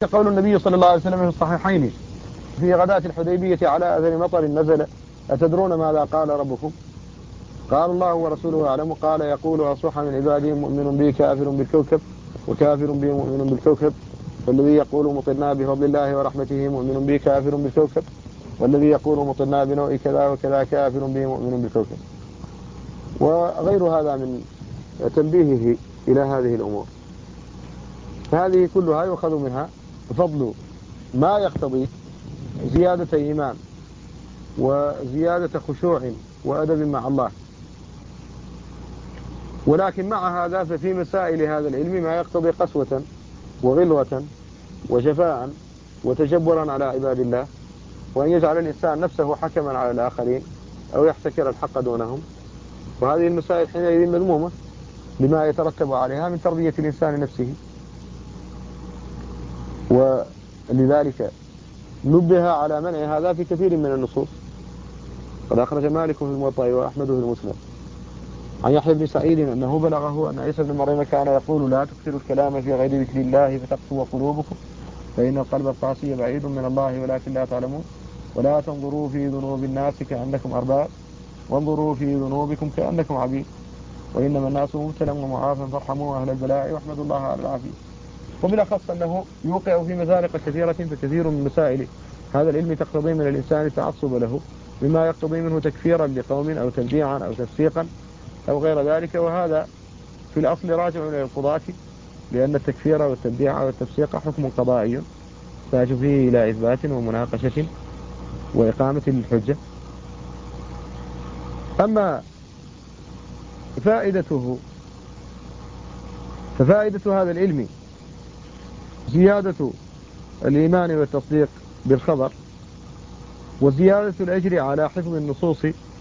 قول النبي صلى الله عليه وسلم في الصحيحين في غداة الحديبية على أثر مطر نزل: أتدرون ماذا قال ربكم؟ قال: الله ورسوله أعلم. قال: يقول: أصبح من عبادهم مؤمن به كافر بالكوكب، وكافر به مؤمن بالكوكب، والذي يقول مطرنا بفضل الله ورحمته مؤمن به كافر بالكوكب، والذي يقول مطرنا بنوء كذا وكذا كافر به مؤمن بالكوكب. وغير هذا من تنبيهه إلى هذه الأمور. هذه كلها يؤخذ منها فضل ما يقتضي زيادة إيمان وزيادة خشوع وأدب مع الله. ولكن مع هذا ففي مسائل هذا العلم ما يقتضي قسوة وغلظة وجفاء وتجبرا على عباد الله، وأن يجعل الإنسان نفسه حكما على الآخرين أو يحتكر الحق دونهم. وهذه المسائل حينئذ مذمومة لما يترتب عليها من تربية الإنسان نفسه. ولذلك نبه على منع هذا في كثير من النصوص. قد أخرج مالك في الموطأ وأحمد في المسند عن يحيى بن سعيد أنه بلغه أن عيسى بن مريم كان يقول: لا تكثروا الكلام في غير ذكر الله فتقسو قلوبكم، فإن القلب القاسي بعيد من الله ولكن لا تعلمون. ولا تنظروا في ذنوب الناس كأنكم أرباب، وانظروا في ذنوبكم كأنكم عبيد، وإنما الناس مبتلى ومعافى فارحموا أهل البلاء واحمدوا الله على العافية. وبالأخص أنه يوقع في مزارق كثيرة، فكثير من مسائل هذا العلم تقتضي من الإنسان التعصب له، بما يقتضي منه تكفيرا لقوم أو تبديعا أو تفسيقا أو غير ذلك. وهذا في الأصل راجع إلى القضاة، لأن التكفير والتبديع والتفسيق حكم قضائي يحتاج فيه إلى إثبات ومناقشة وإقامة للحجة. أما فائدته ففائدة هذا العلم زيادة الإيمان والتصديق بالخبر، وزيادة الأجر على حفظ النصوص،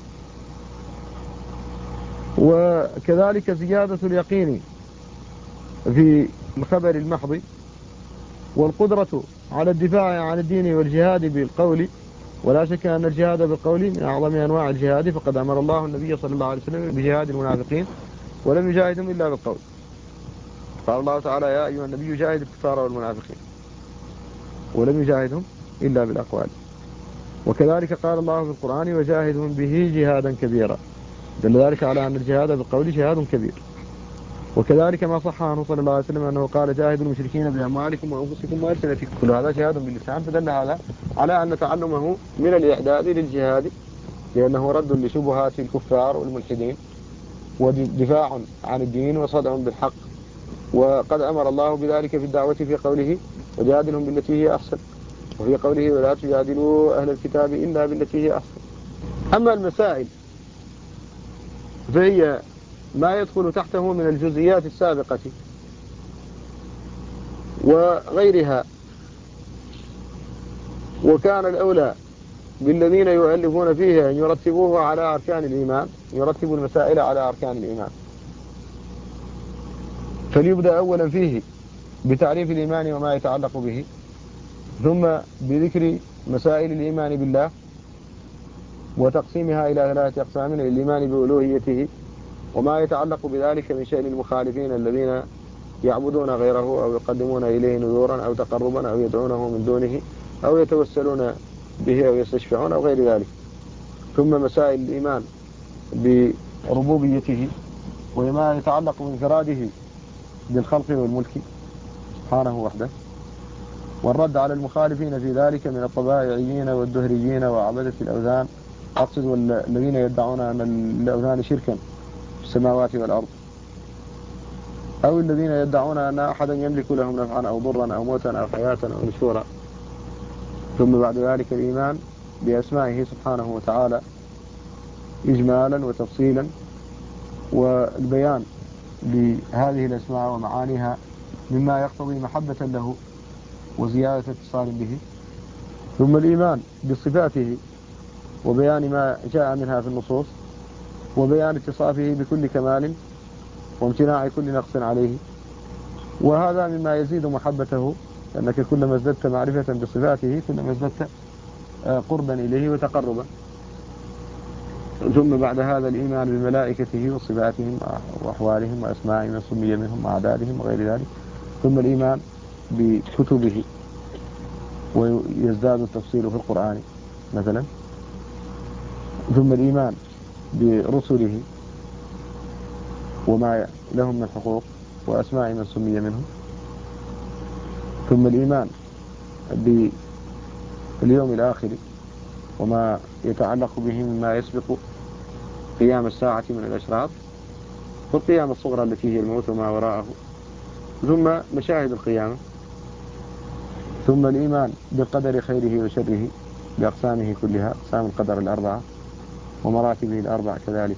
وكذلك زيادة اليقين في الخبر المحض، والقدرة على الدفاع عن الدين والجهاد بالقول. ولا شك أن الجهاد بالقول من أعظم أنواع الجهاد، فقد أمر الله النبي صلى الله عليه وسلم بجهاد المنافقين ولم يجاهدهم إلا بالقول. قال الله تعالى: يا أيها النبي جاهد الكفار والمنافقين، ولم يجاهدهم إلا بالأقوال. وكذلك قال الله في القرآن: وجاهدهم به جهادا كبيرا، دل ذلك على أن الجهاد بالقول جهاد كبير. وكذلك ما صح عنه صلى الله عليه وسلم أنه قال: جاهدوا المشركين بأموالكم وأنفسكم وألسنتكم. كل هذا جهاد باللسان، فدل هذا على أن تعلمه من الإعداد للجهاد، لأنه رد لشبهات الكفار والملحدين، ودفاع عن الدين وصدع بالحق. وقد أمر الله بذلك في الدعوة في قوله: وجادلهم بالتي هي أحسن، وفي قوله: ولا تجادلوا أهل الكتاب إلا بالتي هي أحسن. أما المسائل فهي ما يدخل تحته من الجزئيات السابقة وغيرها. وكان الأولى بالذين يؤلفون فيه أن يرتبوه على أركان الإيمان، يرتبوا المسائل على أركان الإيمان، فليبدأ أولا فيه بتعريف الإيمان وما يتعلق به، ثم بذكر مسائل الإيمان بالله وتقسيمها إلى 3 أقسام: الإيمان بألوهيته وما يتعلق بذلك من شأن المخالفين الذين يعبدون غيره أو يقدمون إليه نذورا أو تقربا أو يدعونه من دونه أو يتوسلون به أو يستشفعون أو غير ذلك. ثم مسائل الإيمان بربوبيته وما يتعلق بانفراده بالخلق والملك سبحانه وحده، والرد على المخالفين في ذلك من الطبائعيين والدهريين وعبدة الأوثان، أقصد الذين يدعون أن الأوثان شركا في السماوات والأرض، أو الذين يدعون أن أحدا يملك لهم نفعا أو ضرا أو موتا أو حياة أو نشورا. ثم بعد ذلك الإيمان بأسمائه سبحانه وتعالى إجمالا وتفصيلا، والبيان لهذه الأسماء ومعانيها مما يقتضي محبة له وزيادة اتصال به. ثم الإيمان بصفاته وبيان ما جاء منها في النصوص، وبيان اتصافه بكل كمال وامتناع كل نقص عليه. وهذا مما يزيد محبته، لأنك كلما ازددت معرفة بصفاته كلما ازددت قربا إليه وتقربا. ثم بعد هذا الإيمان بملائكته وصفاتهم وأحوالهم وأسمائهم وسمي منهم وأعدادهم وغير ذلك. ثم الإيمان بكتبه ويزداد التفصيل في القرآن مثلا. ثم الإيمان برسله وما لهم من حقوق وأسماء من سمي منهم. ثم الإيمان باليوم الآخر وما يتعلق به مما يسبق قيام الساعة من الأشراط، والقيامة الصغرى التي هي الموت وما وراءه، ثم مشاهد القيامة. ثم الإيمان بالقدر خيره وشره بأقسامه كلها، أقسام القدر الأربعة ومراتبه الأربع كذلك.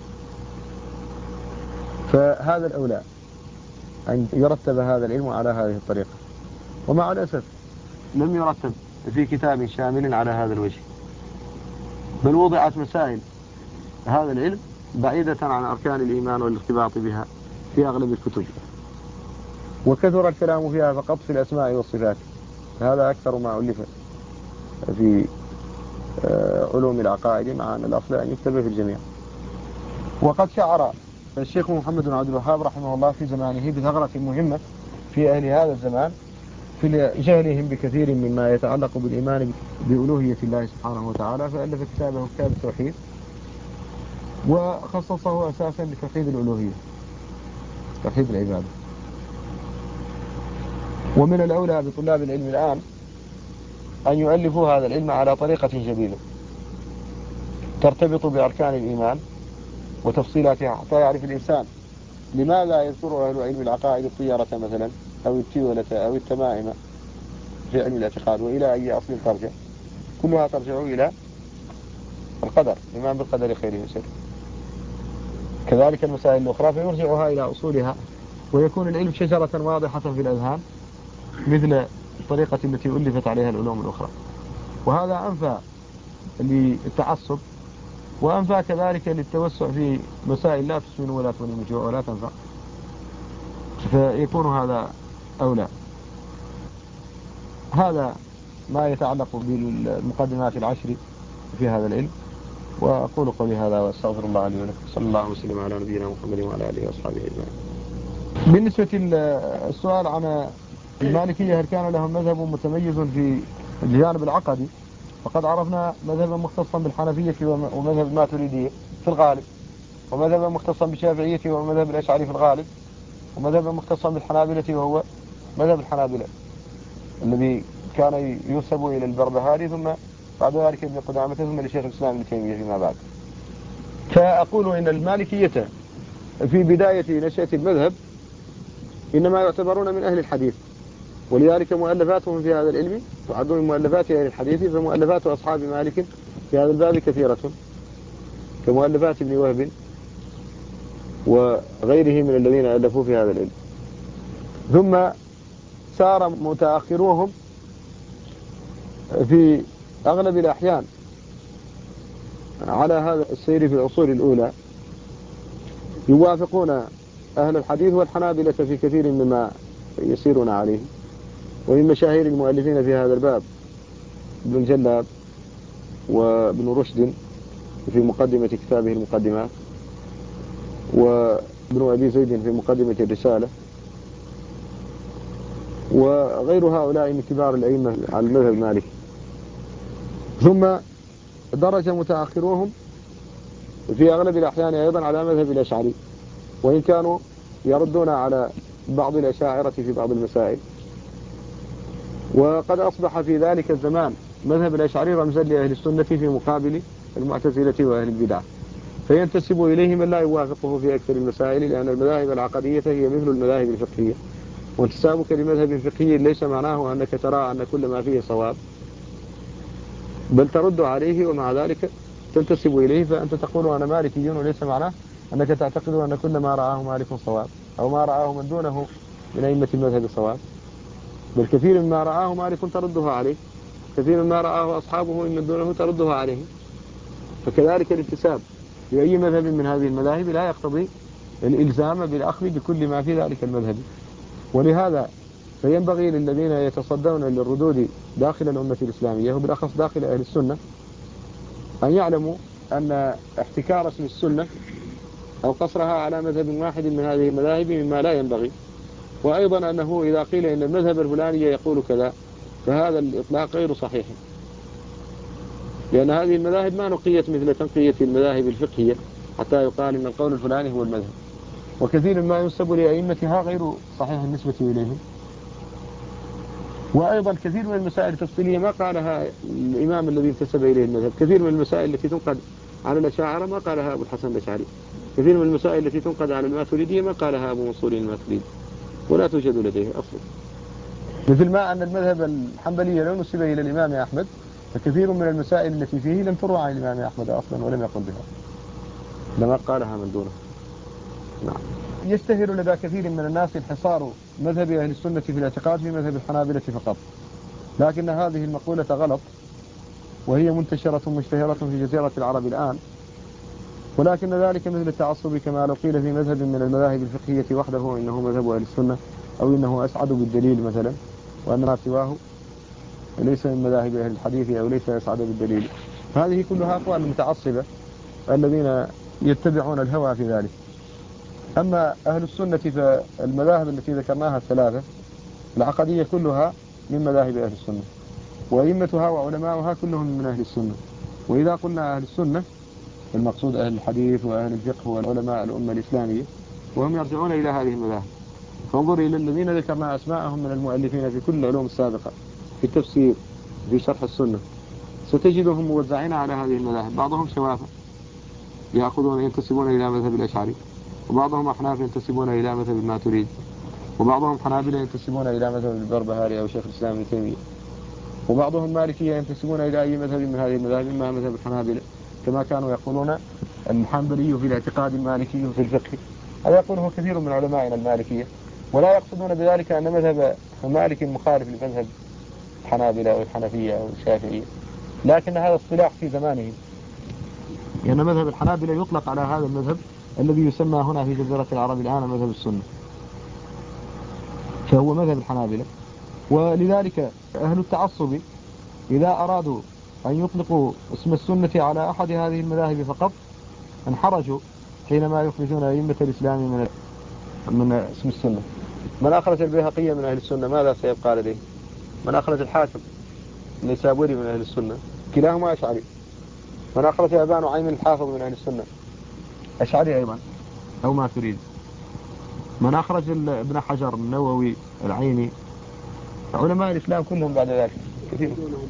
فهذا الأولى أن يرتب هذا العلم على هذه الطريقة، ومع الأسف لم يرتب في كتاب شامل على هذا الوجه، بل وضعت مسائل هذا العلم بعيدة عن أركان الإيمان والارتباط بها في أغلب الكتب، وكثر الكلام فيها فقط في الأسماء والصفات. هذا أكثر ما ألف في علوم العقائد، مع أن الأصل أن يكتب في الجميع. وقد شعر الشيخ محمد بن عبد الوهاب رحمه الله في زمانه بثغرة مهمة في أهل هذا الزمان في جهلهم بكثير مما يتعلق بالإيمان بألوهية الله سبحانه وتعالى، فألف كتابه كتاب التوحيد، وخصصه أساسا لتوحيد الألوهية، توحيد العبادة. ومن الأولى بطلاب العلم الآن أن يؤلفوا هذا العلم على طريقة جديدة ترتبط بأركان الإيمان وتفصيلاتها، حتى يعرف الإنسان لماذا يذكر أهل علم العقائد الطيرة مثلا أو التيولة أو التمائم في علم الاعتقاد، وإلى أي أصل ترجع. كلها ترجع إلى القدر، الإيمان بالقدر خيره وشره. كذلك المسائل الأخرى فيرجعها إلى أصولها، ويكون العلم شجرة واضحة في الأذهان مثل الطريقة التي ألفت عليها العلوم الأخرى. وهذا أنفع للتعصب، وأنفع كذلك للتوسع في مسائل لا تسمن ولا تغني من جوع ولا تنفع، فيكون هذا أولى. هذا ما يتعلق بالمقدمات العشر في هذا العلم. وأقول قولي هذا وأستغفر الله لي ولكم، صلى الله وسلم على نبينا محمد وعلى آله وأصحابه أجمعين. بالنسبة للسؤال عن المالكية هل كان لهم مذهب متميز في الجانب العقدي، فقد عرفنا مذهبا مختصا بالحنفية ومذهب الماتريدية في الغالب، ومذهبا مختصا بالشافعية ومذهب الأشعري في الغالب، ومذهبا مختصا بالحنابلة وهو مذهب الحنابلة الذي كان ينسب إلى البربهاري، ثم بعد ذلك ابن قدامة، ثم لشيخ الإسلام ابن تيمية فيما بعد. فأقول إن المالكية في بداية نشأة المذهب إنما يعتبرون من أهل الحديث، ولذلك مؤلفاتهم في هذا العلم تعد من مؤلفات أهل الحديث، فمؤلفات أصحاب مالك في هذا الباب كثيرة كمؤلفات ابن وهب وغيره من الذين ألفوا في هذا العلم. ثم سار متأخروهم في أغلب الأحيان على هذا السير في العصور الأولى، يوافقون أهل الحديث والحنابلة في كثير مما يسيرون عليه. ومن مشاهير المؤلفين في هذا الباب ابن الجلاب وابن رشد في مقدمة كتابه المقدمات، وابن أبي زيد في مقدمة الرسالة، وغير هؤلاء من كبار الأئمة على المذهب المالكي. ثم درج متأخروهم في أغلب الأحيان أيضا على مذهب الأشعري، وإن كانوا يردون على بعض الأشاعرة في بعض المسائل. وقد أصبح في ذلك الزمان مذهب الأشعري رمزا لأهل السنة في مقابل المعتزلة وأهل البدع، فينتسب إليه من لا يوافقه في أكثر المسائل، لأن المذاهب العقدية هي مثل المذاهب الفقهية، وانتسابك لمذهب فقهي ليس معناه أنك ترى أن كل ما فيه صواب، بل ترد عليه ومع ذلك تنتسب إليه، فأنت تقول أنا مالكي، وليس معناه أنك تعتقد أن كل ما رآه مالك صواب أو ما رآه من دونه من أئمة المذهب صواب، بل كثير مما رآه مالك تردها عليه، كثير مما رآه أصحابه من دونه تردها عليه. فكذلك الانتساب لأي مذهب من هذه المذاهب لا يقتضي الإلزام بالأخذ بكل ما في ذلك المذهب. ولهذا فينبغي للذين يتصدون للردود داخل الأمة الإسلامية وبالأخص داخل أهل السنة أن يعلموا أن احتكار اسم السنة أو قصرها على مذهب واحد من هذه المذاهب مما لا ينبغي، وأيضا أنه إذا قيل إن المذهب الفلاني يقول كذا فهذا الإطلاق غير صحيح، لأن هذه المذاهب ما نقيت مثل تنقية المذاهب الفقهية حتى يقال إن القول الفلاني هو المذهب، وكثير ما ينسب لأئمتها غير صحيح النسبة إليهم. وأيضا كثير من المسائل التفصيلية ما قالها الإمام الذي انتسب إليه المذهب. كثير من المسائل التي تنقد على الأشاعرة ما قالها أبو الحسن الأشعري، كثير من المسائل التي تنقد على الماتريدية ما قالها أبو منصور الماتريدي، ولا توجد لديه أصلا. مثل ما أن المذهب الحنبلي لو نسب إلى الإمام أحمد، فكثير من المسائل التي فيه لم تروى عن الإمام أحمد أصلا ولم يقل بها، لما قالها من دونه. نعم. يستهل لدى كثير من الناس انحصار مذهب أهل السنة في الاعتقاد في مذهب الحنابلة فقط، لكن هذه المقولة غلط، وهي منتشرة مشتهرة في جزيرة العرب الآن، ولكن ذلك مثل التعصب كما لو قيل في مذهب من المذاهب الفقهية وحده إنه مذهب أهل السنة، أو إنه أسعد بالدليل مثلا، وأن ما سواه ليس من مذاهب أهل الحديث أو ليس أسعد بالدليل. هذه كلها أقوال المتعصبة الذين يتبعون الهوى في ذلك. أما أهل السنة فالمذاهب التي ذكرناها الثلاثة العقدية كلها من مذاهب أهل السنة، وأئمتها وعلماؤها كلهم من أهل السنة. وإذا قلنا أهل السنة المقصود أهل الحديث وأهل الفقه والعلماء الأمة الإسلامية، وهم يرجعون إلى هذه المذاهب. فانظر إلى الذين ذكرنا أسماءهم من المؤلفين في كل العلوم السابقة، في التفسير، في شرح السنة، ستجدهم موزعين على هذه المذاهب. بعضهم شوافة ينتسبون إلى مذهب الأشعري، وبعضهم أحناف ينتسبون إلى مذهب الماتريدي، وبعضهم حنابلة ينتسبون إلى مذهب البربهاري أو شيخ الإسلام ابن تيمية، وبعضهم مالكية ينتسبون إلى أي مذهب من هذه المذاهب، إما مذهب الحنابلة كما كانوا يقولون الحنبلي في الاعتقاد المالكي في الفقه. هذا يقوله كثير من علمائنا المالكية، ولا يقصدون بذلك أن مذهب مالك مخالف لمذهب الحنابلة أو الحنفية أو الشافعية، لكن هذا اصطلاح في زمانهم، لأن مذهب الحنابلة يطلق على هذا المذهب الذي يسمى هنا في جزيرة العرب الآن مذهب السنة، فهو مذهب الحنابلة. ولذلك أهل التعصب إذا أرادوا أن يطلقوا اسم السنة على أحد هذه المذاهب فقط انحرجوا حينما يخرجون أئمة الإسلام من اسم السنة. من أخرج البيهقي من أهل السنة ماذا سيبقى لديه؟ من أخرج الحاكم النيسابوري من أهل السنة كلاهما أشعري. من أخرج أبا نعيم الحافظ من أهل السنة أشعري أيضا أو ما تريد. من أخرج ابن حجر النووي العيني، علماء الإسلام كلهم بعد ذلك كثير.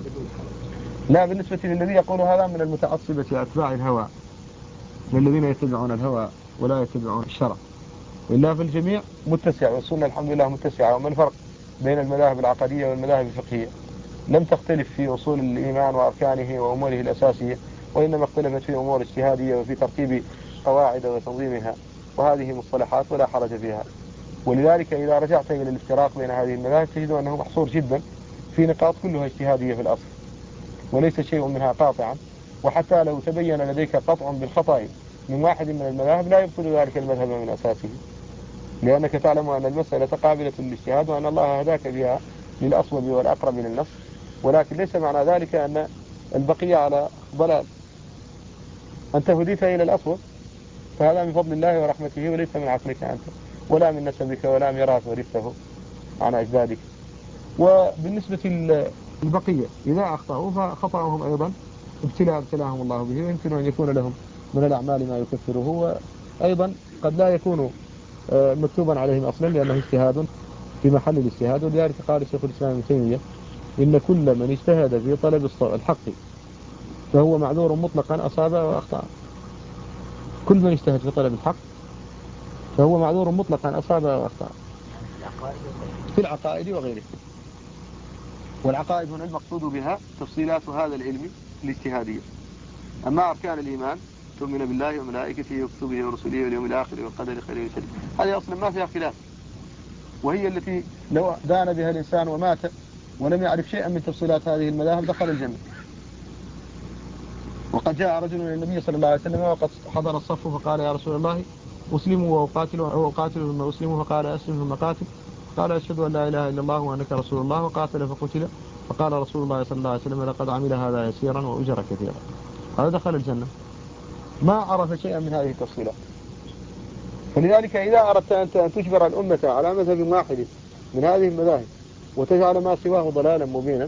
لا، بالنسبة للذي يقول هذا من المتعصبة أتباع الهوى، من الذين يتبعون الهوى ولا يتبعون الشرع، إلا في الجميع متسع، والسنة الحمد لله متسعة. وما الفرق بين المذاهب العقدية والمذاهب الفقهية؟ لم تختلف في أصول الإيمان وأركانه وأموره الأساسية، وإنما اختلفت في أمور اجتهادية وفي ترتيب قواعد وتنظيمها، وهذه مصطلحات ولا حرج فيها. ولذلك إذا رجعت إلى الافتراق بين هذه المذاهب تجد أنه محصور جدا في نقاط كلها اجتهادية في الأصل، وليس شيء منها قاطعا. وحتى لو تبين لديك قطع بالخطأ من واحد من المذاهب لا يبطل ذلك المذهب من أساسه، لأنك تعلم أن المسألة قابلة للاجتهاد، وأن الله هداك بها للأصوب والأقرب للنص، ولكن ليس معنى ذلك أن البقية على ضلال. أنت هديت إلى الأصوب، فهذا من فضل الله ورحمته، وليس من عقلك أنت ولا من نسبك ولا ميراث ورثته عن أجدادك. وبالنسبة للبقية إذا أخطأوا فخطأهم أيضا ابتلاهم الله به، ويمكن أن يكون لهم من الأعمال ما يكفره، وأيضا قد لا يكون مكتوبا عليهم أصلا لأنه اجتهاد في محل الاجتهاد. ولذلك قال شيخ الإسلام ابن تيمية إن كل من اجتهد في طلب الحق فهو معذور مطلقا أصاب وأخطأ. كل من اجتهد في طلب الحق فهو معذور مطلقا أصاب وأخطأ في العقائد وغيره. والعقائد هنا المقصود بها تفصيلات هذا العلم الاجتهادية. أما أركان الإيمان تؤمن بالله وملائكته وكتبه ورسله واليوم الآخر والقدر خيره وشره، هذه أصلا ما فيها خلاف، وهي التي لو دان بها الإنسان ومات ولم يعرف شيئا من تفصيلات هذه المذاهب دخل الجنة. وقد جاء رجل إلى النبي صلى الله عليه وسلم وقد حضر الصف فقال يا رسول الله أسلموا وأقاتل ثم أسلموا، فقال أسلم ثم قاتل، قال أشهد أن لا إله إلا الله وأنك رسول الله، وقاتل فقتل، فقال رسول الله صلى الله عليه وسلم لقد عمل هذا يسيرا وأجر كثيرا. هذا دخل الجنة ما عرف شيئا من هذه التفصيلات. فلذلك إذا أردت أن تجبر الأمة على مذهب واحد من هذه المذاهب وتجعل ما سواه ضلالا مبينا،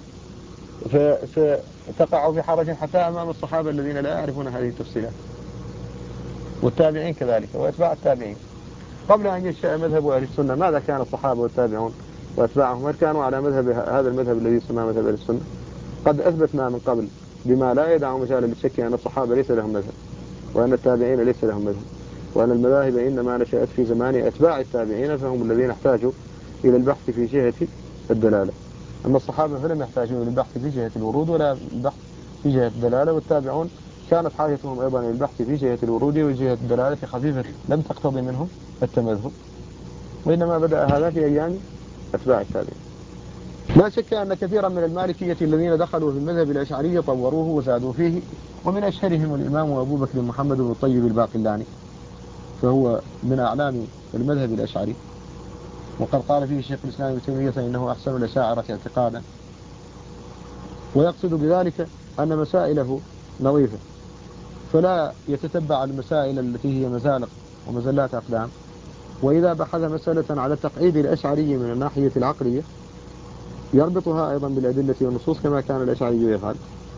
فتقع في حرج حتى أمام الصحابة الذين لا يعرفون هذه التفصيلات، والتابعين كذلك وأتباع التابعين. قبل أن ينشأ مذهب أهل السنة ماذا كان الصحابة والتابعون وأتباعهم؟ هل كانوا على مذهب هذا المذهب الذي يسمى مذهب أهل السنة؟ قد أثبتنا من قبل بما لا يدع مجالا للشك أن الصحابة ليس لهم مذهب، وأن التابعين ليس لهم مذهب، وأن المذاهب إنما نشأت في زمان أتباع التابعين، فهم الذين احتاجوا إلى البحث في جهة الدلالة. أما الصحابة فلم يحتاجوا إلى البحث في جهة الورود ولا البحث في جهة الدلالة، والتابعون كانت حاجتهم أيضا إلى البحث في جهة الورود وجهة الدلالة خفيفة لم تقتضي منهم التمذهب، وإنما بدأ هذا في أيام أتباع التابعين. لا شك أن كثيرا من المالكية الذين دخلوا في المذهب الأشعري طوروه وزادوا فيه، ومن أشهرهم الإمام أبو بكر محمد بن الطيب الباقلاني، فهو من أعلام المذهب الأشعري، وقد قال فيه الشيخ الإسلام ابن تيمية إنه أحسن الأشاعرة اعتقادا، ويقصد بذلك أن مسائله نظيفة، فلا يتتبع المسائل التي هي مزالق ومزلات أقدام، وإذا بحث مسألة على تقعيد الأشعري من الناحية العقلية يربطها أيضا بالأدلة والنصوص كما كان الأشعري يفعل.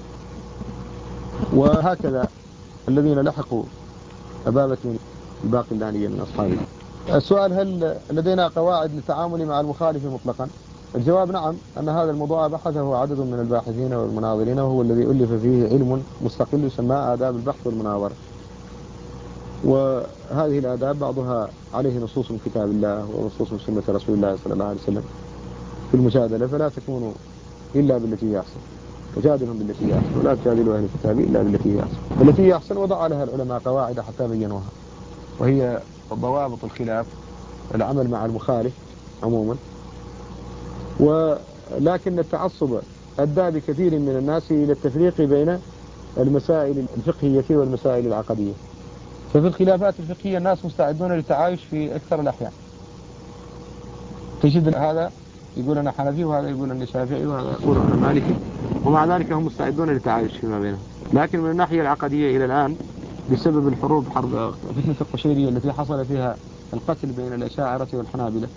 وهكذا الذين لحقوا أبا بكر الباقلاني من أصحابه. السؤال: هل لدينا قواعد للتعامل مع المخالف مطلقا؟ الجواب: نعم، أن هذا الموضوع بحثه عدد من الباحثين والمناظرين، وهو الذي ألف فيه علم مستقل يسمى آداب البحث والمناظرة. وهذه الآداب بعضها عليه نصوص من كتاب الله ونصوص من سنة رسول الله صلى الله عليه وسلم في المجادلة، فلا تكون إلا بالتي هي أحسن، وجادلهم بالتي هي أحسن، ولا تجادلوا أهل الكتاب إلا بالتي هي أحسن. التي هي أحسن وضع لها العلماء قواعد حتى بينوها، وهي ضوابط الخلاف، العمل مع المخالف عموما. ولكن التعصب أدى بكثير من الناس إلى التفريق بين المسائل الفقهية والمسائل العقدية. ففي الخلافات الفقهية الناس مستعدون للتعايش في أكثر الأحيان، تجد هذا يقول أنا حنفي وهذا يقول أنا شافعي وهذا يقول أنا مالكي، ومع ذلك هم مستعدون للتعايش فيما بينهم. لكن من الناحية العقدية إلى الآن بسبب الحروب، حرب فتنة القشيرية التي حصل فيها القتل بين الأشاعرة والحنابلة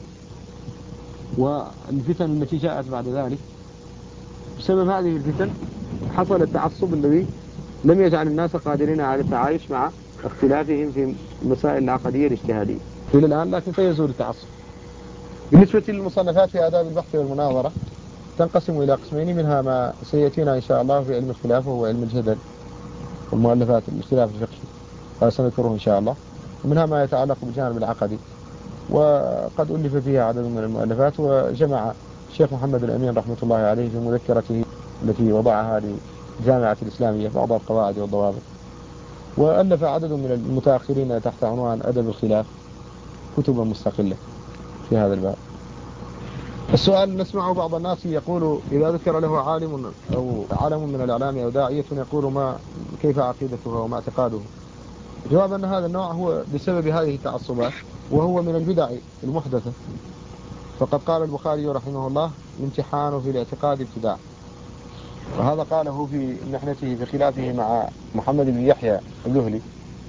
والفتن التي جاءت بعد ذلك، بسبب هذه الفتن حصل التعصب الذي لم يجعل الناس قادرين على التعايش مع اختلافهم في المسائل العقدية الاجتهادية إلى الآن، لكن سيزول التعصب. بالنسبة للمصنفات في آداب البحث والمناظرة تنقسم إلى قسمين، منها ما سيأتينا إن شاء الله في علم الخلاف وهو علم الجدل والمؤلفات الاختلاف الفقهي، هذا سنذكره إن شاء الله. ومنها ما يتعلق بالجانب العقدي، وقد ألف فيها عدد من المؤلفات، وجمع الشيخ محمد الأمين رحمة الله عليه في مذكرته التي وضعها للجامعة الإسلامية بعض القواعد والضوابط، وألف عدد من المتأخرين تحت عنوان أدب الخلاف كتبا مستقلة في هذا الباب. السؤال: نسمع بعض الناس يقول إذا ذكر له عالم أو علم من الإعلام أو داعية يقول كيف عقيدته وما اعتقاده. جواب أن هذا النوع هو بسبب هذه التعصبات، وهو من البدع المحدثة. فقد قال البخاري رحمه الله: الامتحان في الاعتقاد ابتداع، وهذا قاله في محنته في خلافه مع محمد بن يحيى الذهلي،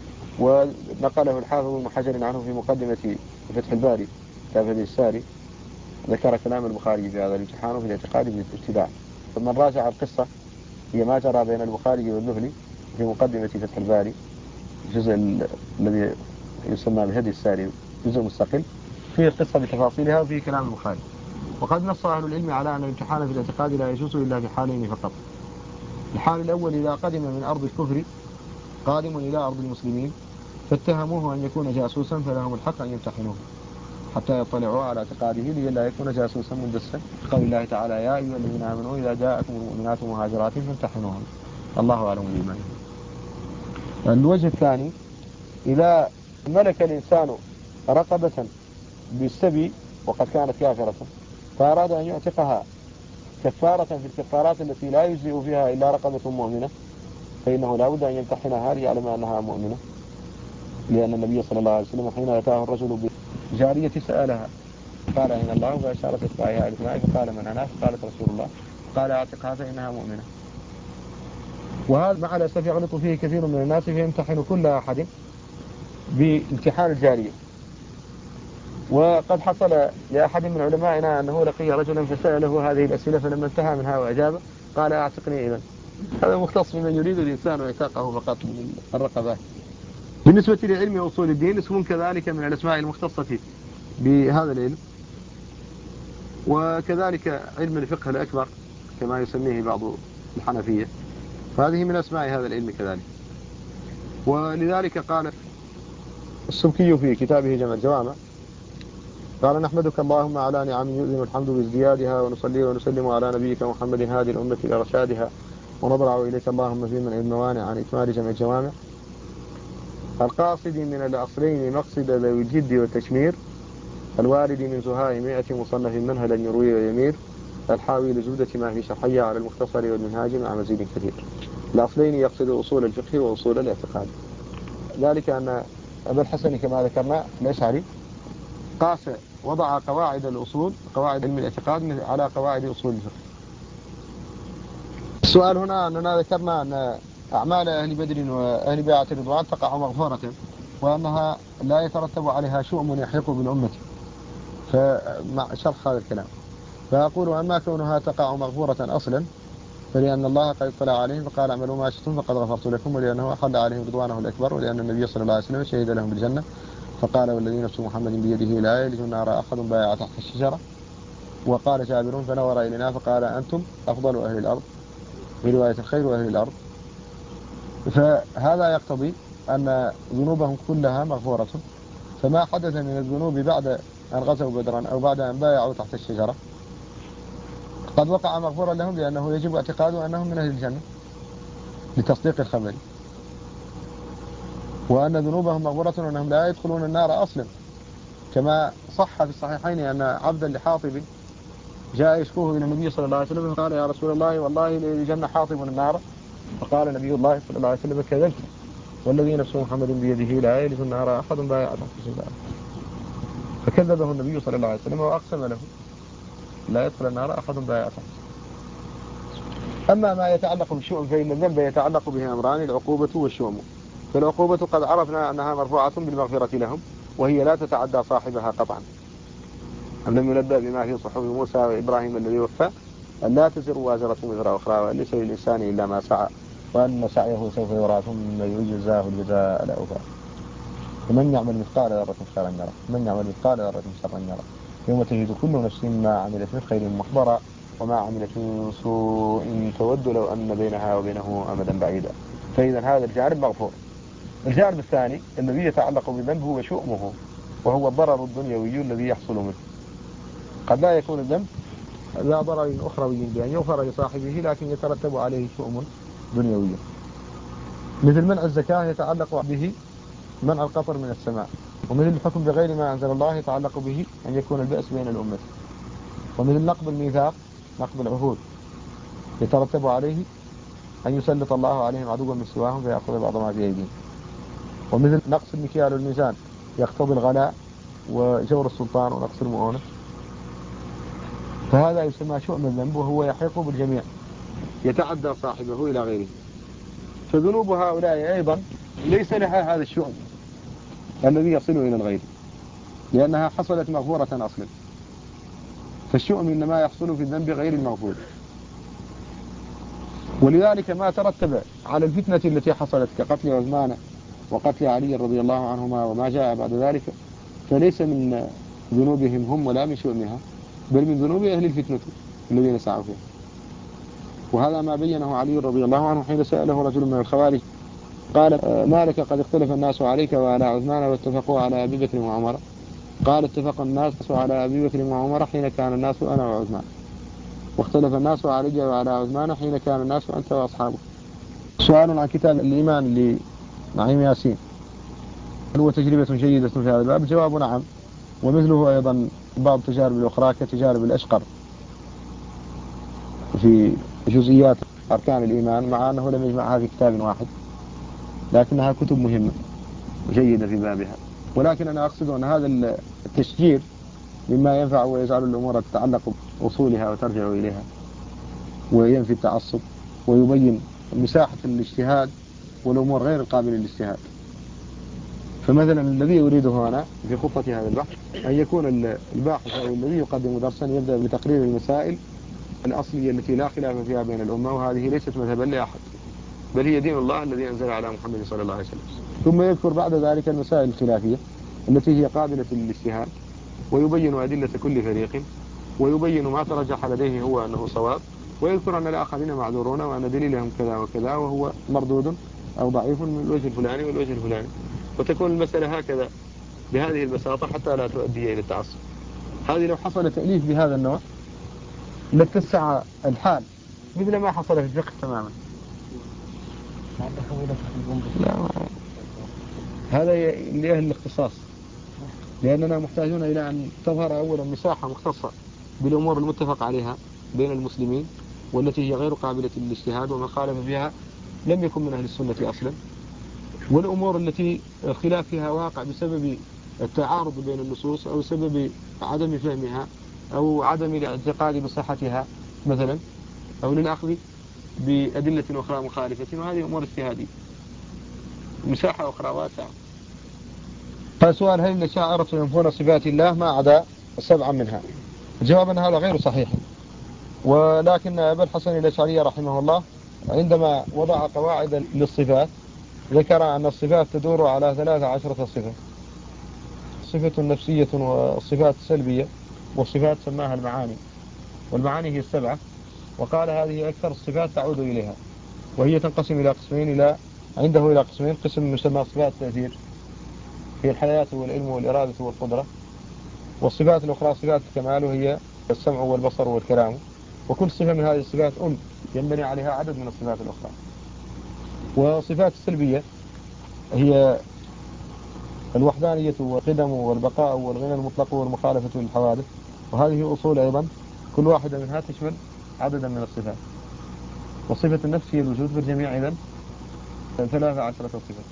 ونقله الحافظ ابن حجر عنه في مقدمة فتح الباري كتاب الساري، ذكر كلام البخاري في هذا الامتحان في الاعتقاد بالابتداع. ثم راجع القصة هي ما جرى بين البخاري والذهلي في مقدمة فتح الباري، الجزء الذي يسمى بهدي الساري، جزء مستقل فيه القصة بتفاصيلها وفيه كلام البخاري. وقد نص أهل العلم على أن الامتحان في الاعتقاد لا يجوز إلا في حالين فقط: الحال الأول إذا قدم من أرض الكفر قادم إلى أرض المسلمين فاتهموه أن يكون جاسوسا، فلهم الحق أن يمتحنوه حتى يطلعوا على اعتقاده لئلا يكون جاسوسا مندسا، قول الله تعالى: يا أيها الذين آمنوا إذا جاءكم المؤمنات مهاجرات فامتحنوهن الله أعلم بإيمانهن. الوجه الثاني: إذا ملك الإنسان رقبة بالسبي وقد كانت كافرة فأراد أن يعتقها كفارة في الكفارات التي لا يجزئ فيها إلا رقبة مؤمنة، فإنه لا بد أن يمتحنها ليعلم أنها مؤمنة، لأن النبي صلى الله عليه وسلم حين أتاه الرجل بجارية سألها قال: أين الله؟ فأشارت إصبعها إلى السماء فقال: من أنا؟ فقالت: رسول الله. قال: أعتقها فإنها مؤمنة. وهذا مع الأسف يغلط فيه كثير من الناس، فيمتحن كل أحد بامتحان الجارية، وقد حصل لأحد من علمائنا أنه لقي رجلا فسأله هذه الأسئلة، فلما انتهى منها وأجابه قال أعتقني إذن. هذا مختص بمن يريد الإنسان ويتاقه فقط من الرقبات. بالنسبة لعلم أصول الدين اسم كذلك من الأسماء المختصة بهذا العلم، وكذلك علم الفقه الأكبر كما يسميه بعض الحنفية، فهذه من أسماء هذا العلم كذلك. ولذلك قال السبكي في كتابه جمع الجوامع قال: نحمدك اللهم على نعم يؤذن الحمد بازديادها، ونصلي ونسلم على نبيك محمد هادي الأمة إلى رشادها، ونضرع إليك اللهم في منع الموانع عن إكمال جمع الجوامع، القاصد من الأصلين مقصد ذوي الجد والتشمير، الوارد من زهاء 100 مصنف منهلا يروي ويمير، الحاوي لزبدة ما في شرحية على المختصر والمنهاج مع مزيد كثير. الأصلين يقصد أصول الفقه وأصول الاعتقاد. ذلك أن أبا الحسن كما ذكرنا الأشعري قاس وضع قواعد الأصول، قواعد علم الاعتقاد على قواعد أصول الفقه. السؤال هنا أننا ذكرنا أن أعمال أهل بدر وأهل بيعة الرضوان تقع مغفورة، وأنها لا يترتب عليها شؤم يحيق بالأمة، فمع شرح هذا الكلام فأقول: أما كونها تقع مغفورة أصلا فلأن الله قد اطلع عليهم فقال: اعملوا ما شئتم فقد غفرت لكم، ولأنه أحل عليهم رضوانه الأكبر، ولأن النبي صلى الله عليه وسلم شهد لهم بالجنة فقال: والذي نفس محمد بيده لا يلج النار أحد بايع تحت الشجرة. وقال جابر: فنظر إلينا فقال: أنتم أفضل أهل الأرض، في رواية خير أهل الأرض. فهذا يقتضي أن ذنوبهم كلها مغفورة، فما حدث من الذنوب بعد أن غزوا بدرا أو بعد أن بايعوا تحت الشجرة قد وقع مغفورا لهم، لأنه يجب اعتقاده أنهم من أهل الجنة لتصديق الخبر، وأن ذنوبهم مغفورة وأنهم لا يدخلون النار أصلا، كما صح في الصحيحين أن عبدا لحاطب جاء يشكوه إلى النبي صلى الله عليه وسلم فقال: يا رسول الله والله لجن حاطب النار، فقال نبي الله صلى الله عليه وسلم: كذبت، والذي نفس محمد بيده لا يلج النار أحد بايع تحت الشجرة. فكذبه النبي صلى الله عليه وسلم وأقسم له: لا يدخل النار أحد بايع تحت. أما ما يتعلق بالشؤم فإن الذنب يتعلق به أمران: العقوبة والشؤم. فالعقوبة قد عرفنا أنها مرفوعة بالمغفرة لهم، وهي لا تتعدى صاحبها قطعا. أم لم ينبأ بما في صحف موسى وإبراهيم الذي وفى أن لا تزر وازرة وزر أخرى، وأن ليس للإنسان إلا ما سعى، وأن سعيه سوف يرى ثم يجزاه الجزاء الأوفى. فمن يعمل مثقال ذرة خيرا يره، من يعمل مثقال ذرة شرا يره، يوم تجد كل نفس ما عملت من خير محضرا، وما عملت من سوء تود لو أن بينها وبينه أمدا بعيدا. فإذا هذا الجانب مغفور. الجانب الثاني الذي يتعلق بالذنب هو شؤمه، وهو الضرر الدنيوي الذي يحصل منه. قد لا يكون الذنب ذا ضرر أخروي بأن يغفر لصاحبه، لكن يترتب عليه شؤم دنيوي، مثل منع الزكاة يتعلق به منع القطر من السماء، ومثل الحكم بغير ما أنزل الله يتعلق به أن يكون البأس بين الأمة، ومثل نقض الميثاق نقض العهود يترتب عليه أن يسلط الله عليهم عدوا من سواهم فيأخذ بعض ما في أيديهم، ومثل نقص المكيال والميزان يقتضي الغلاء وجور السلطان ونقص المؤونة، فهذا يسمى شؤم الذنب، وهو يحيق بالجميع يتعدى صاحبه إلى غيره. فذنوب هؤلاء أيضا ليس لها هذا الشؤم الذي يصل إلى الغير، لأنها حصلت مغفورة أصلا. فالشؤم إنما يحصل في الذنب غير المغفور. ولذلك ما ترتب على الفتنة التي حصلت كقتل عثمان وقتل علي رضي الله عنهما وما جاء بعد ذلك، فليس من ذنوبهم هم ولا من شؤمها، بل من ذنوب أهل الفتنة الذين سعوا فيها. وهذا ما بينه علي رضي الله عنه حين سأله رجل من الخوارج قال: ما لك قد اختلف الناس عليك وعلى عثمان واتفقوا على أبي بكر وعمر؟ قال: اتفق الناس على أبي بكر وعمر حين كان الناس أنا وعثمان، واختلف الناس علي وعلى عثمان حين كان الناس أنت وأصحابه. سؤال عن كتاب الإيمان لنعيم ياسين: هل هو تجربة جيدة في هذا الباب؟ الجواب نعم، ومثله أيضا بعض التجارب الأخرى كتجارب الأشقر في جزئيات أركان الإيمان، مع أنه لم يجمعها في كتاب واحد، لكنها كتب مهمة جيدة في بابها. ولكن أنا أقصد أن هذا التشجير مما ينفع ويجعل الأمور تتعلق بأصولها وترجع إليها، وينفي التعصب ويبين مساحة الاجتهاد والأمور غير القابلة للاجتهاد. فمثلا الذي أريده أنا في خطة هذا البحث أن يكون الباحث أو الذي يقدم درسا يبدأ بتقرير المسائل الأصلية التي لا خلاف فيها بين الأمة، وهذه ليست مذهبا لأحد، بل هي دين الله الذي أنزل على محمد صلى الله عليه وسلم. ثم يذكر بعد ذلك المسائل الخلافية التي هي قابلة للاجتهاد، ويبين أدلة كل فريق، ويبين ما ترجح لديه هو أنه صواب، ويذكر أن الآخرين معذورون وأن دليلهم كذا وكذا وهو مردود أو ضعيف من الوجه الفلاني والوجه الفلاني، وتكون المسألة هكذا بهذه البساطة حتى لا تؤدي إلى التعصب. هذه لو حصل تأليف بهذا النوع لاتسع الحال مثل ما حصل في الفقه تماما. لا، هذا لأهل الاختصاص، لأننا محتاجون إلى أن تظهر أولا مساحة مختصة بالأمور المتفق عليها بين المسلمين والتي هي غير قابلة للاجتهاد، وما خالف فيها لم يكن من أهل السنة أصلا، والأمور التي خلاف فيها واقع بسبب التعارض بين النصوص أو سبب عدم فهمها أو عدم الاعتقاد بصحتها مثلا، أو للأخذ بأدلة أخرى مخالفة، وهذه أمور اجتهادية. مساحة أخرى واسعة. فسؤال: هل الأشاعرة ينفون صفات الله ما عدا 7 منها؟ الجواب أن هذا غير صحيح، ولكن أبا الحسن الأشعري رحمه الله عندما وضع قواعد للصفات ذكر أن الصفات تدور على 13 صفة: صفة نفسية والصفات السلبية، والصفات سماها المعاني، والمعاني هي 7، وقال هذه أكثر الصفات تعود إليها، وهي تنقسم إلى قسمين، عنده إلى قسمين: قسم يسمى صفات التأثير هي الحياة والعلم والإرادة والقدرة، والصفات الأخرى صفات الكمال وهي السمع والبصر والكلام، وكل صفة من هذه الصفات ينبني عليها عدد من الصفات الأخرى. وصفات السلبية هي الوحدانية والقدم والبقاء والغنى المطلق والمخالفة للحوادث، وهذه أصول أيضا كل واحدة منها تشمل عددا من الصفات. وصفة النفس هي الوجود في الجميع، إذن 13 صفة.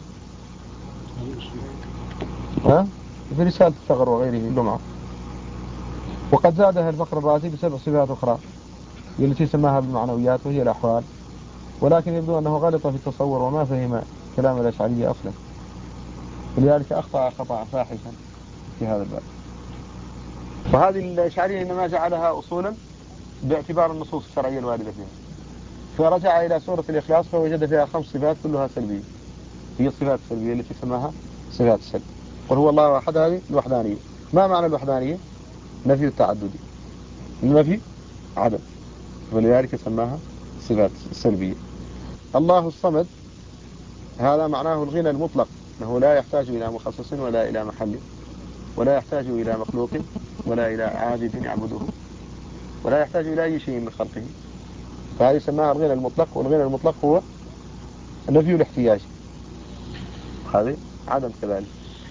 في رسالة الثغر وغيره اللمعة. وقد زادها الفخر الرازي ب7 صفات أخرى التي سماها بالمعنويات وهي الأحوال، ولكن يبدو أنه غلط في التصور وما فهم كلام الأشعرية أصلا، ولذلك أخطأ خطأ فاحشا في هذا الباب. وهذه الأشعرية إنما جعلها أصولا باعتبار النصوص الشرعية الواردة فيها، فرجع إلى سورة الإخلاص فوجد فيها 5 صفات كلها سلبية، هي الصفات السلبية التي سماها صفات السلب. قل هو الله أحد، هذه الوحدانية. ما معنى الوحدانية؟ نفي التعدد، النفي عدم، ولذلك سماها صفات سلبية. الله الصمد هذا معناه الغنى المطلق، أنه لا يحتاج إلى مخصص ولا إلى محل، ولا يحتاج إلى مخلوق ولا إلى عابد يعبده، ولا يحتاج إلى أي شيء من خلقه، فهذه سماها الغنى المطلق. والغنى المطلق هو نفي الاحتياج، هذه عدم كذلك.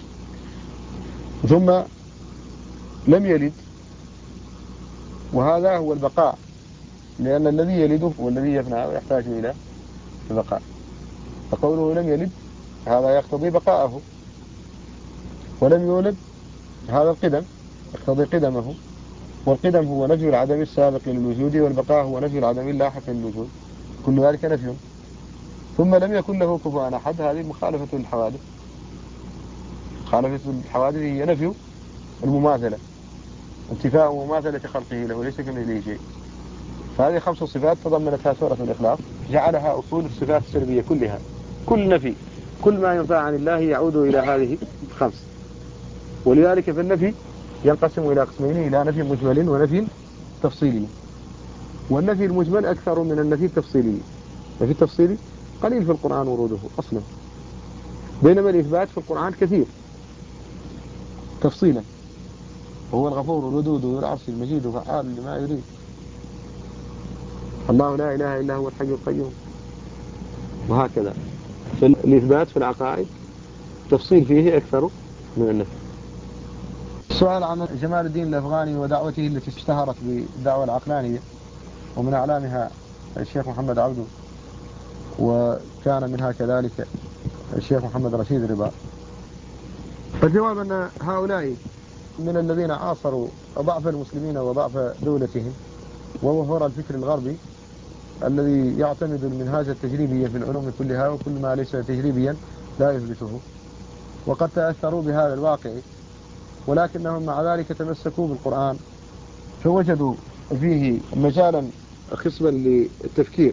ثم لم يلد، وهذا هو البقاء، لأن الذي يلده هو الذي يفنى ويحتاج إلى البقاء، فقوله لم يلد هذا يقتضي بقاءه. ولم يولد هذا القدم يقتضي قدمه، والقدم هو نفي العدم السابق للوجود، والبقاء هو نفي العدم اللاحق للوجود، كل ذلك نفي. ثم لم يكن له كفوا أحد، هذه مخالفة للحوادث. مخالفة الحوادث هي نفي المماثلة، انتفاء مماثلة خلقه له، ليس كمثله شيء. فهذه 5 صفات تضمنتها سورة الإخلاص، جعلها أصول الصفات السلبية كلها. كل نفي، كل ما ينفع عن الله يعود إلى هذه 5. ولذلك في النفي ينقسم إلى قسمين: إلى نفي مجمل ونفي تفصيلي. والنفي المجمل أكثر من النفي التفصيلي، النفي التفصيلي قليل في القرآن وروده أصلا، بينما الإثبات في القرآن كثير تفصيلا. وهو الغفور الودود ذو العرش المجيد وفعال لما يريد. الله لا إله إلا هو الحي القيوم. وهكذا في الإثبات في العقائد تفصيل فيه أكثر من النفي. السؤال عن جمال الدين الأفغاني ودعوته التي اشتهرت بالدعوة العقلانية، ومن أعلامها الشيخ محمد عبده، وكان منها كذلك الشيخ محمد رشيد رضا. فالجواب أن هؤلاء من الذين عاصروا ضعف المسلمين وضعف دولتهم وظهور الفكر الغربي الذي يعتمد المنهاج التجريبي في العلوم كلها، وكل ما ليس تجريبيا لا يثبته. وقد تأثروا بهذا الواقع، ولكنهم مع ذلك تمسكوا بالقرآن فوجدوا فيه مجالا خصبا للتفكير،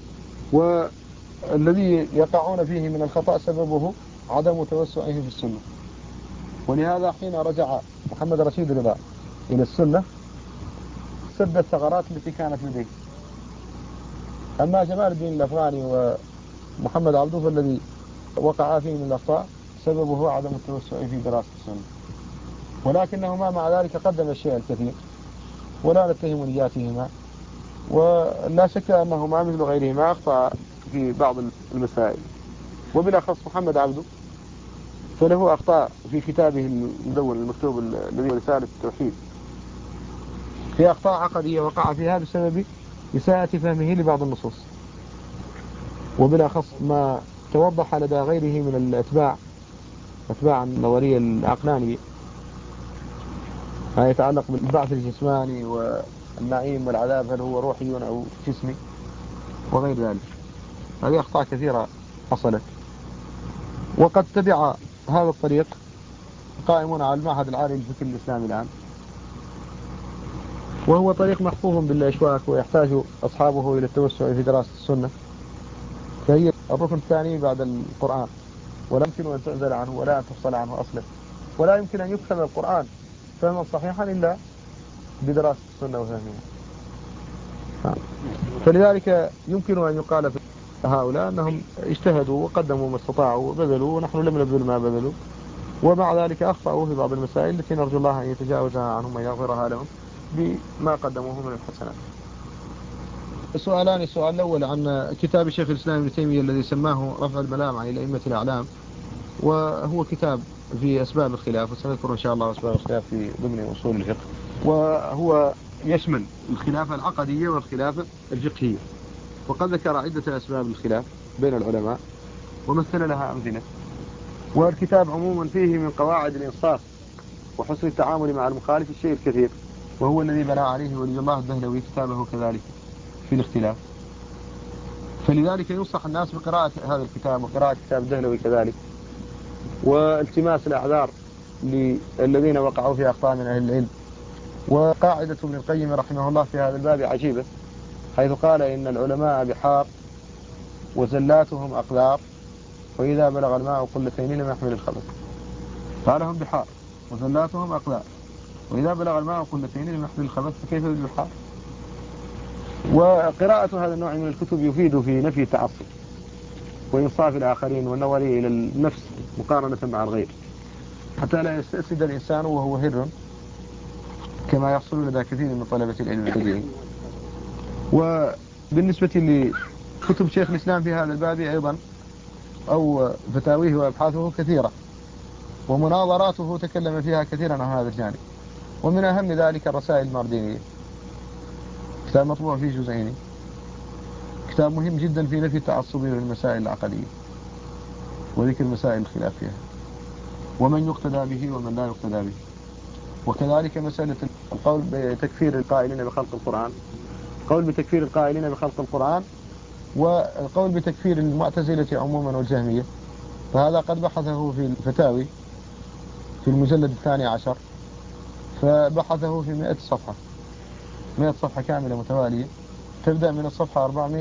والذي يقعون فيه من الخطأ سببه عدم توسعهم في السنة. ولهذا حين رجع محمد رشيد رضا إلى السنة سد الثغرات التي كانت لديه. أما جمال الدين الأفغاني ومحمد عبده فالذي وقع فيه من الأخطاء سببه عدم التوسع في دراسة السنة، ولكنهما مع ذلك قدم الشيء الكثير ولا نتهم نياتهما، ولا شك أنهما مثل غيرهما أخطأ في بعض المسائل. وبالأخص محمد عبده فله أخطاء في كتابه المدون المكتوب الذي رسالة التوحيد، في أخطاء عقدية وقع فيها بسبب إساءة فهمه لبعض النصوص، وبالأخص ما توضح لدى غيره من أتباع النظرية العقلانية ما يتعلق بالبعث الجسماني والنعيم والعذاب هل هو روحي أو جسمي وغير ذلك. هذه أخطاء كثيرة حصلت، وقد تبع هذا الطريق قائمون على المعهد العالي للفكر الإسلامي الآن، وهو طريق محفوظ بالأشواك ويحتاج أصحابه إلى التوسع في دراسة السنة، فهي الركن الثاني بعد القرآن، ولا يمكن أن تعزل عنه ولا أن تفصل عنه أصلا، ولا يمكن أن يفهم القرآن فهما صحيحا إلا بدراسة السنة وفهمها. فلذلك يمكن أن يقال في هؤلاء أنهم اجتهدوا وقدموا ما استطاعوا وبذلوا، ونحن لم نبذل ما بذلوا، ومع ذلك أخطأوا في بعض المسائل التي نرجو الله أن يتجاوزها عنهم ويغفرها لهم بما قدموه من الحسنات. سؤالان: السؤال الأول عن كتاب شيخ الإسلام ابن تيمية الذي سماه رفع الملام عن الأئمة الأعلام، وهو كتاب في أسباب الخلاف، وسنذكر إن شاء الله أسباب الخلاف في ضمن أصول الفقه، وهو يشمل الخلافة العقدية والخلافة الفقهية، وقد ذكر عدة أسباب الخلاف بين العلماء ومثل لها أمثلة. والكتاب عموما فيه من قواعد الإنصاف وحسن التعامل مع المخالف الشيء الكثير، وهو الذي بنى عليه ولي الله الدهلوي كتابه كذلك في الاختلاف. فلذلك ينصح الناس بقراءة هذا الكتاب وقراءة كتاب الدهلوي كذلك، والتماس الأعذار للذين وقعوا في أخطاء من أهل العلم. وقاعدة ابن القيم رحمه الله في هذا الباب عجيبة، حيث قال: إن العلماء بحار وزلاتهم أقدار، وإذا بلغ الماء قلتين لم يحمل الخبث. قالهم بحار وزلاتهم أقدار، وإذا بلغ الماء قلتين لم يحمل الخبث، فكيف بالبحار؟ وقراءة هذا النوع من الكتب يفيد في نفي التعصب وإنصاف الآخرين والنظر إلى النفس مقارنة مع الغير، حتى لا يستأسد الإنسان وهو هر كما يحصل لدى كثير من طلبة العلم المبتدئين. وبالنسبة لكتب شيخ الإسلام في هذا الباب أيضا أو فتاويه وأبحاثه كثيرة، ومناظراته تكلم فيها كثيرا عن هذا الجانب، ومن أهم ذلك الرسائل الماردينية، كتاب مطبوع في جزئين، كتاب مهم جدا في نفي التعصب للمسائل العقدية وذكر مسائل الخلاف فيها، ومن يقتدى به ومن لا يقتدى به. وكذلك مسألة القول بتكفير القائلين بخلق القرآن، قول بتكفير القائلين بخلق القرآن، والقول بتكفير المعتزلة عموما والجهمية، فهذا قد بحثه في الفتاوي في المجلد 12، فبحثه في 100 صفحة، 100 صفحة كاملة متوالية، تبدأ من الصفحة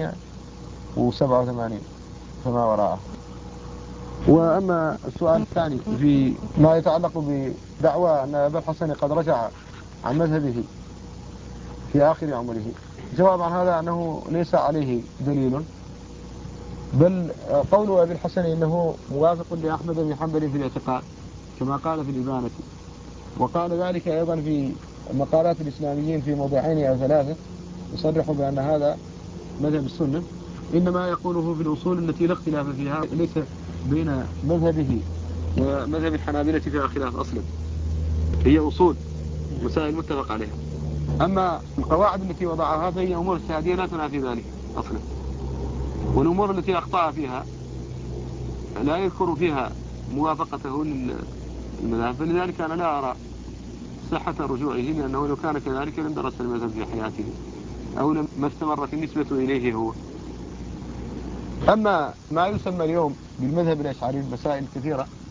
487 فما وراءه. وأما السؤال الثاني في ما يتعلق بدعوى أن أبا الحسن قد رجع عن مذهبه في آخر عمره، جواب عن هذا أنه ليس عليه دليل، بل قول أبي الحسن إنه موافق لأحمد بن حنبل في الاعتقاد كما قال في الإبانة، وقال ذلك أيضا في مقالات الإسلاميين في موضعين أو ثلاثة يصرح بأن هذا مذهب السنة، إنما يقوله في الأصول التي لا اختلاف فيها، ليس بين مذهبه ومذهب الحنابلة فيها خلاف أصلا، هي أصول مسائل متفق عليها. أما القواعد التي وضعها فهي أمور اجتهادية لا تنافي ذلك أصلا، والأمور التي أخطأ فيها لا يذكر فيها موافقته للمذهب، فلذلك أنا لا أرى صحة رجوعه، لأنه لو كان كذلك لم درس المذهب في حياته أو ما استمرت النسبة إليه هو. أما ما يسمى اليوم بالمذهب الأشعري المسائل كثيرة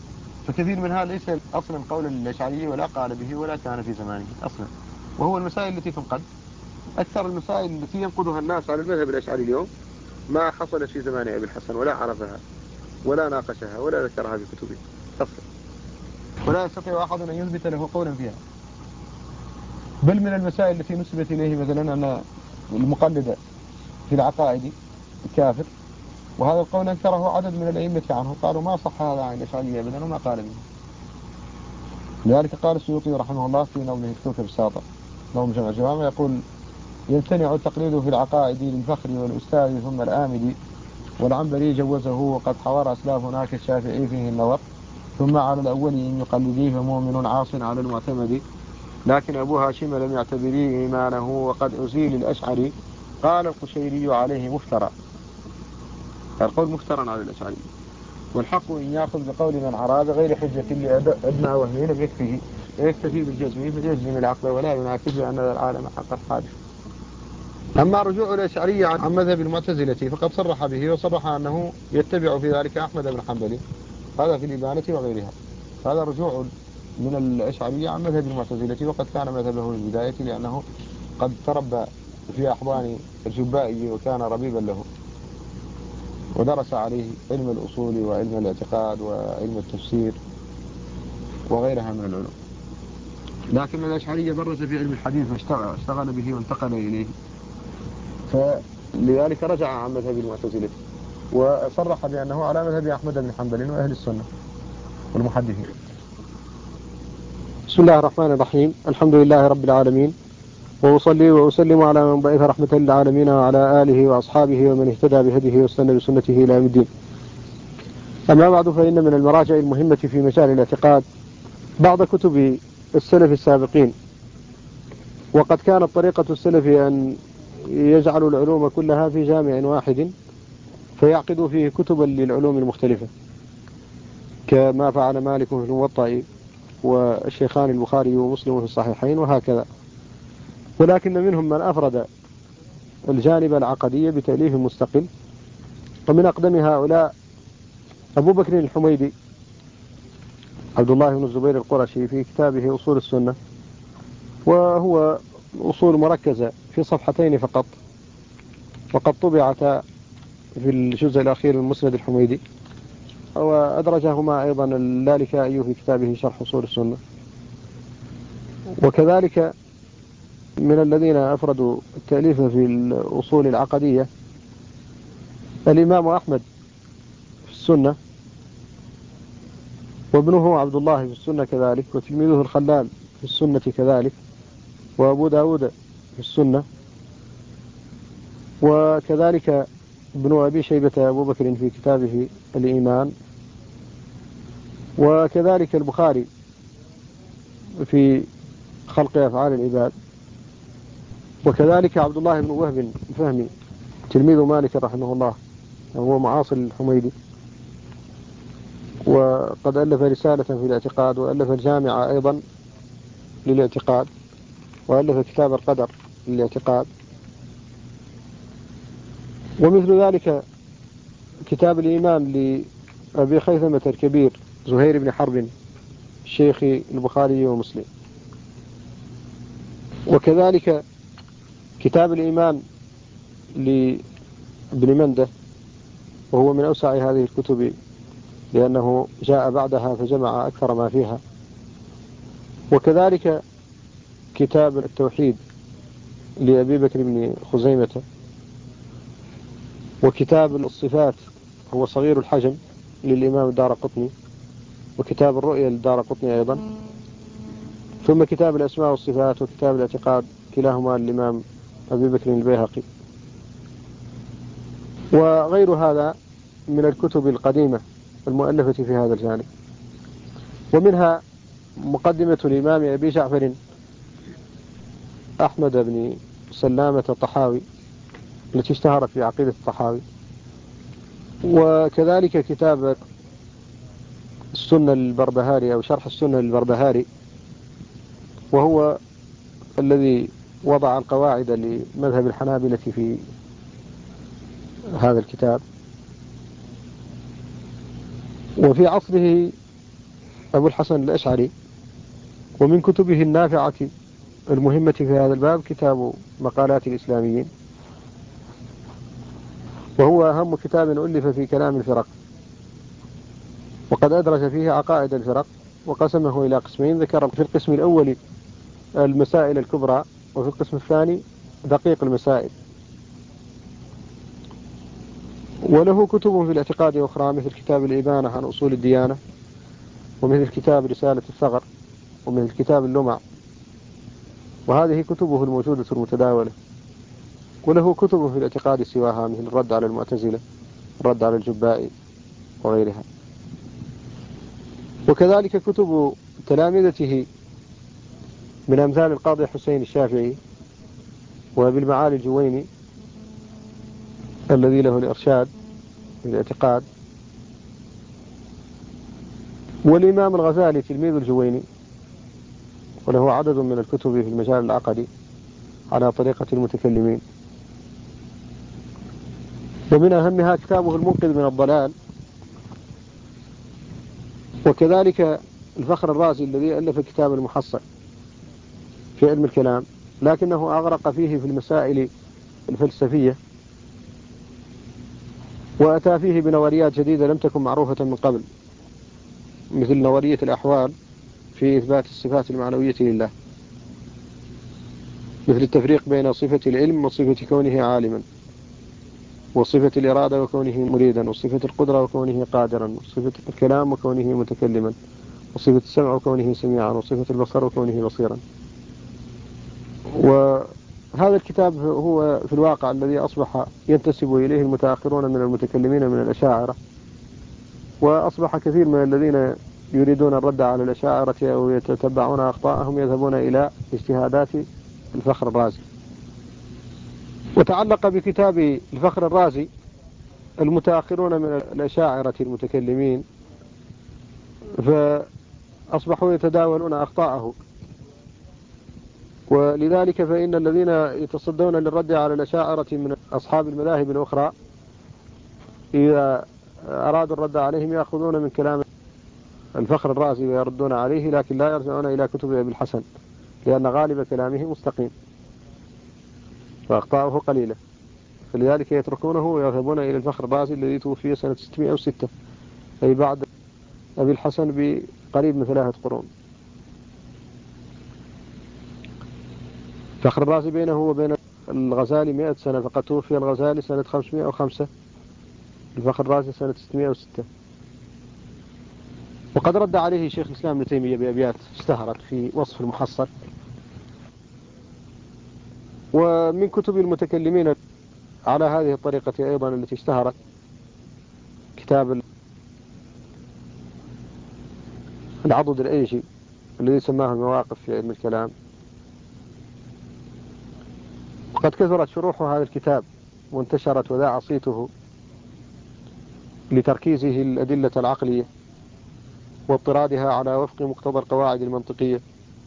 فكثير منها ليس أصلا قول الأشعري ولا قال به ولا كان في زمانه أصلا. وهو المسائل التي تنقد، أكثر المسائل التي ينقضها الناس على المذهب الأشعري اليوم ما حصلت في زمان أبي الحسن، ولا عرفها ولا ناقشها ولا ذكرها في كتبه أصلا، ولا يستطيع أحد أن يثبت له قولا فيها. بل من المسائل التي نسبت إليه مثلا أن المقلد في العقائد كافر، وهذا القول أنكره عدد من الأئمة عنه، قالوا ما صح هذا عن الأشعري أبدا وما قال به. لذلك قال السيوطي رحمه الله في نظمه الكوكب الساطع، نظم جمع الجوامع، يقول: يمتنع التقليد في العقائد للفخر والأستاذ ثم الآمدي، والعنبري جوزه وقد حور أسلافنا كالشافعي فيه النظر، ثم على الأول إن يقلديه فمؤمن عاص على المعتمد، لكن أبو هاشم لم يعتبريه إيمانه وقد أزيل الأشعري، قال القشيري عليه مفترى. القول مفترى على الأشعري، والحق إن يأخذ بقول من عرى بغير حجة لأدنى وهمين لم يكفيه، ويكتفي بالجزم فليجزم العقل ولا يناكد بأن العالم حق حادث. أما رجوع الأشعري عن مذهب المعتزلة فقد صرح به، وصرح أنه يتبع في ذلك أحمد بن حنبل، هذا في الإبانة وغيرها. هذا رجوع من الأشعري عن مذهب المعتزلة، وقد كان مذهبه في البداية لأنه قد تربى في أحضان الجبائي وكان ربيبا له، ودرس عليه علم الأصول وعلم الاعتقاد وعلم التفسير وغيرها من العلوم. لكن الأشعري برز في علم الحديث واشتغل به وانتقل إليه، فلذلك رجع عن مذهب المعتزلة وصرح بأنه على مذهب أحمد بن حنبل وأهل السنة والمحدثين. بسم الله الرحمن الرحيم. الحمد لله رب العالمين، وأصلي وأسلم على من بعث رحمة للعالمين وعلى آله وأصحابه ومن اهتدى بهديه واستنى بسنته إلى يوم الدين. أما بعد، فإن من المراجع المهمة في مجال الاعتقاد بعض كتب السلف السابقين، وقد كانت طريقة السلف أن يجعلوا العلوم كلها في جامع واحد فيعقدوا فيه كتبا للعلوم المختلفة، كما فعل مالك في الموطأ والشيخان البخاري ومسلم في الصحيحين وهكذا. ولكن منهم من أفرد الجانب العقدي بتأليف مستقل، ومن أقدم هؤلاء أبو بكر الحميدي عبد الله بن الزبير القرشي في كتابه أصول السنة، وهو أصول مركزة في صفحتين فقط، وقد طبعت في الجزء الأخير من مسند الحميدي، وأدرجهما أيضا اللالكائي في كتابه شرح أصول السنة. وكذلك من الذين أفردوا التأليف في الأصول العقدية الإمام أحمد في السنة، وابنه عبد الله في السنة كذلك، وتلميذه الخلال في السنة كذلك، وأبو داود في السنة، وكذلك ابن أبي شيبة أبو بكر في كتابه الإيمان، وكذلك البخاري في خلق أفعال العباد، وكذلك عبد الله بن وهب فهمي تلميذ مالك رحمه الله وهو معاصر الحميدي، وقد ألف رسالة في الاعتقاد، وألف الجامعة أيضا للاعتقاد، وألف كتاب القدر للاعتقاد، ومثل ذلك كتاب الإيمان لأبي خيثمة الكبير زهير بن حرب الشيخ البخاري ومسلم، وكذلك كتاب الإيمان لابن منده، وهو من أوسع هذه الكتب لأنه جاء بعدها فجمع أكثر ما فيها، وكذلك كتاب التوحيد لأبي بكر بن خزيمة، وكتاب الصفات هو صغير الحجم للإمام الدارقطني، وكتاب الرؤية للدارقطني أيضا، ثم كتاب الأسماء والصفات وكتاب الاعتقاد كلاهما للإمام أبي بكر البيهقي، وغير هذا من الكتب القديمة المؤلفة في هذا الجانب. ومنها مقدمة الإمام أبي جعفر أحمد بن سلامة الطحاوي التي اشتهرت في عقيدة الطحاوي، وكذلك كتاب السنة البربهاري أو شرح السنة البربهاري، وهو الذي وضع القواعد لمذهب الحنابلة في هذا الكتاب. وفي عصره أبو الحسن الأشعري. ومن كتبه النافعة المهمة في هذا الباب كتاب مقالات الإسلاميين، وهو أهم كتاب ألف في كلام الفرق، وقد أدرج فيه عقائد الفرق وقسمه إلى قسمين. ذكر في القسم الأول المسائل الكبرى، وفي القسم الثاني دقيق المسائل. وله كتب في الاعتقاد أخرى، مثل كتاب الإبانة عن أصول الديانة، ومثل كتاب رسالة الثغر، ومثل كتاب اللمع، وهذه كتبه الموجودة المتداولة. وله كتب في الاعتقاد سواها، مثل الرد على المعتزلة، الرد على الجبائي وغيرها. وكذلك كتب تلامذته من أمثال القاضي حسين الشافعي، وبالمعالي الجويني الذي له الإرشاد في الاعتقاد، والإمام الغزالي تلميذ الجويني، وله عدد من الكتب في المجال العقدي على طريقة المتكلمين. ومن أهمها كتابه المنقذ من الضلال، وكذلك الفخر الرازي الذي ألف كتاب المحصل في علم الكلام، لكنه أغرق فيه في المسائل الفلسفية، وأتى فيه بنظريات جديدة لم تكن معروفة من قبل، مثل نظرية الأحوال في إثبات الصفات المعنوية لله، مثل التفريق بين صفة العلم وصفة كونه عالما، وصفة الإرادة وكونه مريدا، وصفة القدرة وكونه قادرا، وصفة الكلام وكونه متكلما، وصفة السمع وكونه سميعا، وصفة البصر وكونه بصيرا. وهذا الكتاب هو في الواقع الذي أصبح ينتسب إليه المتأخرون من المتكلمين من الأشاعرة، وأصبح كثير من الذين يريدون الرد على الأشاعرة أو يتتبعون أخطاءهم يذهبون إلى اجتهادات الفخر الرازي. وتعلق بكتاب الفخر الرازي المتأخرون من الأشاعرة المتكلمين، فأصبحوا يتداولون أخطاءه، ولذلك فإن الذين يتصدون للرد على الأشاعرة من أصحاب المذاهب الأخرى إذا أرادوا الرد عليهم يأخذون من كلام الفخر الرازي ويردون عليه، لكن لا يرجعون إلى كتب أبي الحسن، لأن غالب كلامه مستقيم وأخطاؤه قليلة، فلذلك يتركونه ويذهبون إلى الفخر الرازي الذي توفي سنة 606، أي بعد أبي الحسن بقريب من 3 قرون. فخر الرازي بينه وبين الغزالي 100 سنة، فقد توفي الغزالي سنة 505، الفخر الرازي سنة 606. وقد رد عليه شيخ الإسلام ابن تيمية بأبيات اشتهرت في وصف المحصل. ومن كتب المتكلمين على هذه الطريقة أيضا التي اشتهرت كتاب العضد الأيشي الذي سماه المواقف في علم الكلام. وقد كثرت شروح هذا الكتاب وانتشرت وذاع صيته لتركيزه الأدلة العقلية واضطرادها على وفق مقتضى القواعد المنطقية.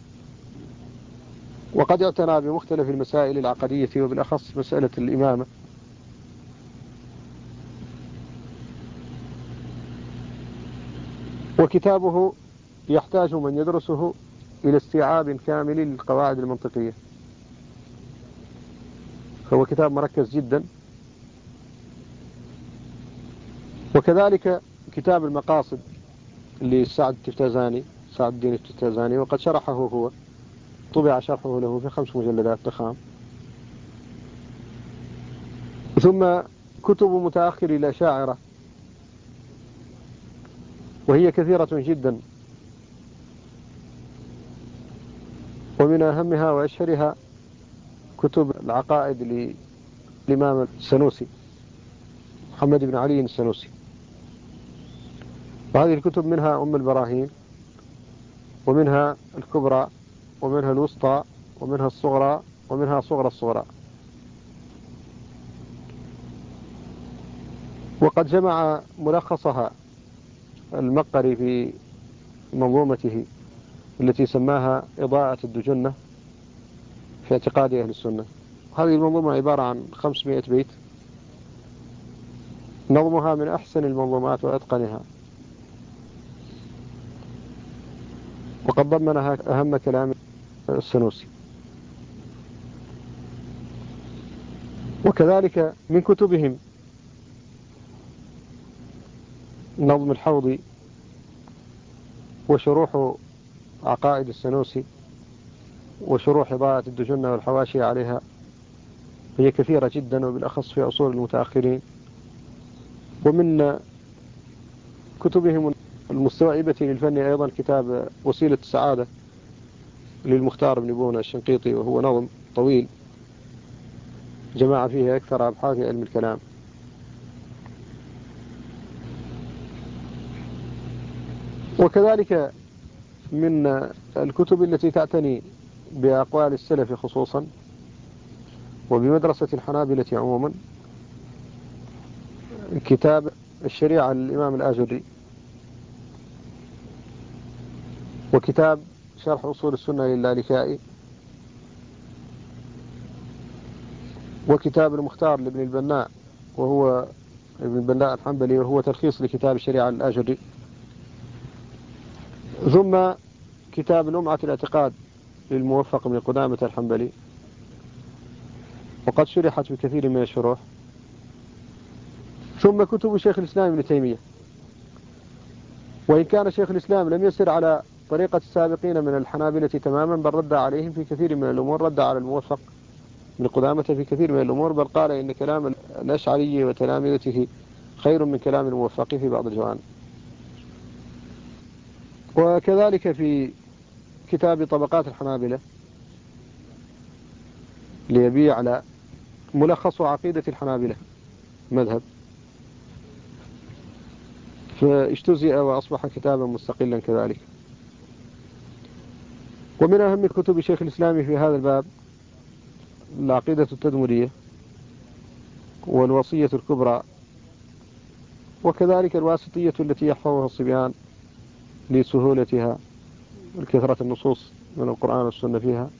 وقد اعتنى بمختلف المسائل العقدية وبالأخص مسألة الإمامة. وكتابه يحتاج من يدرسه إلى استيعاب كامل للقواعد المنطقية، فهو كتاب مركز جدا. وكذلك كتاب المقاصد لسعد التفتازاني، سعد الدين التفتازاني، وقد شرحه هو، طبع شرحه له في 5 مجلدات ضخام. ثم كتب متأخر الأشاعرة وهي كثيرة جدا، ومن أهمها وأشهرها كتب العقائد للإمام السنوسي محمد بن علي السنوسي. وهذه الكتب منها أم البراهين، ومنها الكبرى، ومنها الوسطى، ومنها الصغرى، ومنها صغرى الصغرى. وقد جمع ملخصها المقري في منظومته التي سماها إضاءة الدجنة في اعتقاد أهل السنة. هذه المنظومة عبارة عن 500 بيت، نظمها من أحسن المنظومات وأتقنها. وقد ضمنها أهم كلام السنوسي. وكذلك من كتبهم نظم الحوضي وشروح عقائد السنوسي وشروح إضاءة الدجنة والحواشي عليها، هي كثيرة جدا، وبالأخص في أصول المتأخرين. ومن كتبهم المستوعبة للفن أيضا كتاب وسيلة السعادة للمختار بن بونة الشنقيطي، وهو نظم طويل جمع فيه أكثر أبحاث علم الكلام. وكذلك من الكتب التي تعتني بأقوال السلف خصوصا وبمدرسة الحنابلة عموما كتاب الشريعة للإمام الآجري، وكتاب شرح أصول السنة للالكائي، وكتاب المختار لابن البناء وهو ابن البناء الحنبلي، وهو تلخيص لكتاب الشريعة للآجري، ثم كتاب لمعة الاعتقاد للموفق بن قدامة الحنبلي، وقد شرحت بكثير من الشروح، ثم كتب شيخ الإسلام ابن تيمية. وإن كان شيخ الإسلام لم يسر على طريقة السابقين من الحنابلة تماما، بل رد عليهم في كثير من الأمور، رد على الموفق بن قدامة في كثير من الأمور، بل قال إن كلام الأشعري وتلامذته خير من كلام الموفق في بعض الجوانب. وكذلك في كتاب طبقات الحنابلة ليبيع على ملخص عقيدة الحنابلة مذهب، فاجتزئ وأصبح كتابا مستقلا كذلك. ومن أهم كتب شيخ الإسلام في هذا الباب العقيدة التدمرية والوصية الكبرى، وكذلك الواسطية التي يحفظها الصبيان لسهولتها وكثرة النصوص من القرآن والسنة فيها،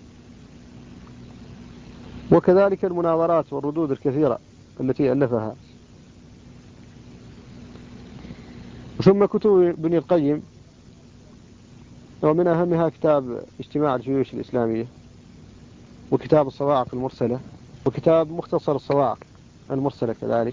وكذلك المناظرات والردود الكثيرة التي ألفها. ثم كتب ابن القيم، ومن أهمها كتاب اجتماع الجيوش الإسلامية، وكتاب الصواعق المرسلة، وكتاب مختصر الصواعق المرسلة كذلك.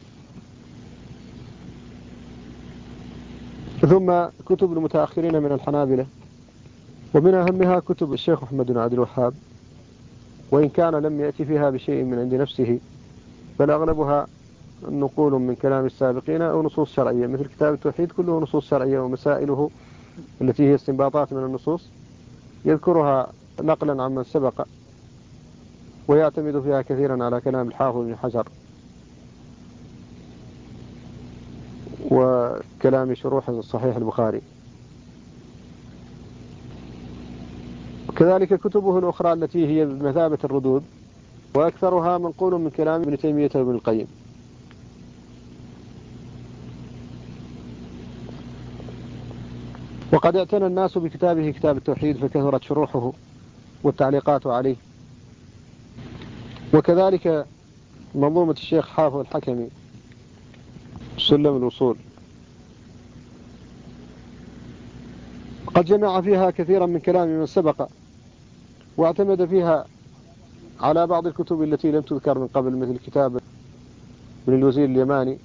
ثم كتب المتأخرين من الحنابلة، ومن أهمها كتب الشيخ محمد بن عبد الوهاب، وإن كان لم يأتي فيها بشيء من عند نفسه، بل أغلبها نقول من كلام السابقين أو نصوص شرعية، مثل كتاب التوحيد كله نصوص شرعية، ومسائله التي هي استنباطات من النصوص يذكرها نقلا عمن سبق، ويعتمد فيها كثيرا على كلام الحافظ بن حجر وكلام شروح الصحيح البخاري. وكذلك كتبه الأخرى التي هي بمثابة الردود، وأكثرها منقول من كلام ابن تيمية وابن القيم. وقد اعتنى الناس بكتابه كتاب التوحيد، فكثرت شروحه والتعليقات عليه. وكذلك منظومة الشيخ حافظ الحكمي سلم الوصول، قد جمع فيها كثيرا من كلام من سبق، واعتمد فيها على بعض الكتب التي لم تذكر من قبل، مثل كتاب ابن الوزير اليماني،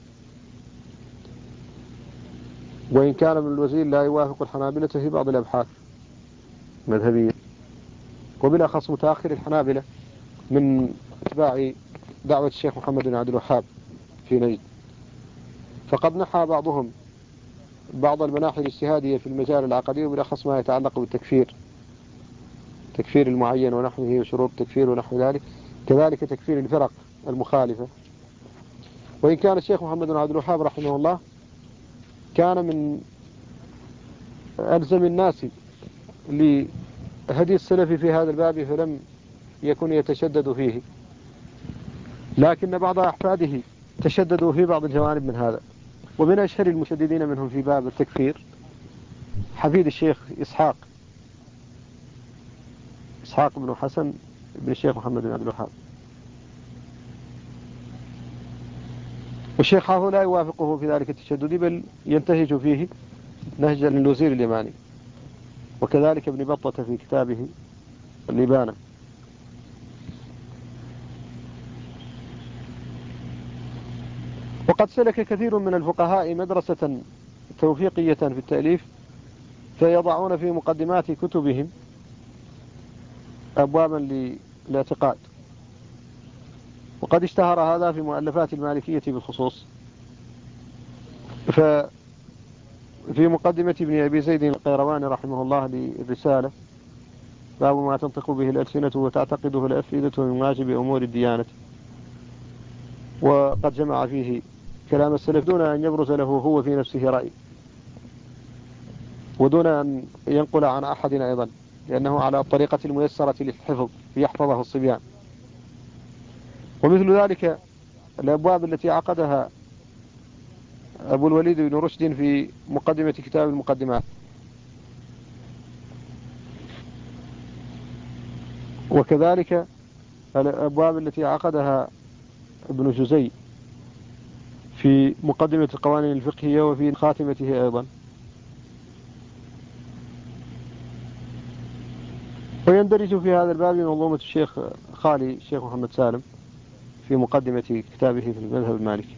وإن كان ابن الوزير لا يوافق الحنابلة في بعض الأبحاث مذهبية، وبالأخص متأخر الحنابلة من اتباع دعوة الشيخ محمد بن عبد الوهاب في نجد، فقد نحى بعضهم بعض المناحي الاجتهادية في المجال العقدي، وبالأخص ما يتعلق بالتكفير، تكفير المعين ونحوه وشروط التكفير ونحو ذلك، كذلك تكفير الفرق المخالفة. وإن كان الشيخ محمد بن عبد الوهاب رحمه الله كان من ألزم الناس لهدي السلف في هذا الباب، فلم يكن يتشدد فيه، لكن بعض أحفاده تشددوا في بعض الجوانب من هذا. ومن أشهر المشددين منهم في باب التكفير حفيد الشيخ إسحاق بن حسن بن الشيخ محمد بن عبد الوهاب. والشيخ حافظ لا يوافقه في ذلك التشدد، بل ينتهج فيه نهج الوزير اليماني. وكذلك ابن بطة في كتابه الإبانة. وقد سلك كثير من الفقهاء مدرسة توفيقية في التأليف، فيضعون في مقدمات كتبهم أبوابا للاعتقاد، وقد اشتهر هذا في مؤلفات المالكية بالخصوص. ففي مقدمة ابن أبي زيد القيرواني رحمه الله للرسالة باب ما تنطق به الألسنة وتعتقده الأفئدة من واجب أمور الديانة، وقد جمع فيه كلام السلف دون أن يبرز له هو في نفسه رأي، ودون أن ينقل عن أحد أيضا، لأنه على الطريقة الميسرة للحفظ يحفظه الصبيان. ومثل ذلك الأبواب التي عقدها أبو الوليد بن رشد في مقدمة كتاب المقدمات، وكذلك الأبواب التي عقدها ابن جزي في مقدمة القوانين الفقهية وفي خاتمته أيضا. ويندرج في هذا الباب منظومة الشيخ خالي الشيخ محمد سالم في مقدمة كتابه في المذهب المالكي.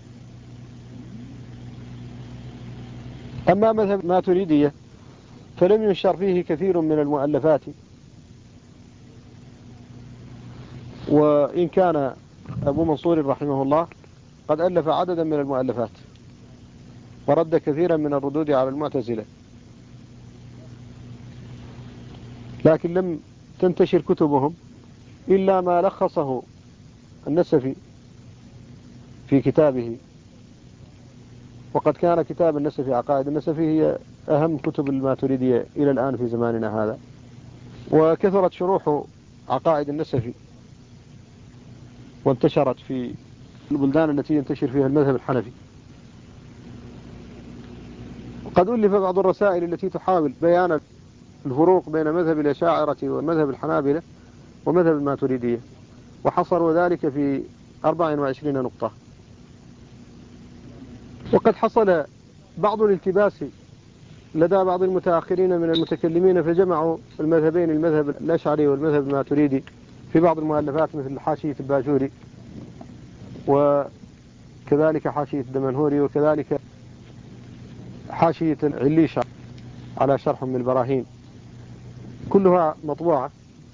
أما مذهب الماتريدية فلم ينشر فيه كثير من المؤلفات، وإن كان أبو منصور رحمه الله قد ألف عددا من المؤلفات ورد كثيرا من الردود على المعتزلة، لكن لم تنتشر كتبهم إلا ما لخصه النسفي في كتابه. وقد كان كتاب النسفي عقائد النسفي هي أهم كتب الماتريدية إلى الآن في زماننا هذا، وكثرت شروح عقائد النسفي وانتشرت في البلدان التي ينتشر فيها المذهب الحنفي. وقد ألف بعض الرسائل التي تحاول بيان الفروق بين مذهب الأشاعرة والمذهب الحنابلة ومذهب الماتريدية، وحصروا ذلك في 24 نقطة. وقد حصل بعض الالتباس لدى بعض المتأخرين من المتكلمين، فجمعوا المذهبين، المذهب الأشعري والمذهب الماتريدي، في بعض المؤلفات مثل حاشية الباجوري وكذلك حاشية الدمنهوري وكذلك حاشية العليشة على شرح من البراهين، كلها مطبوعة.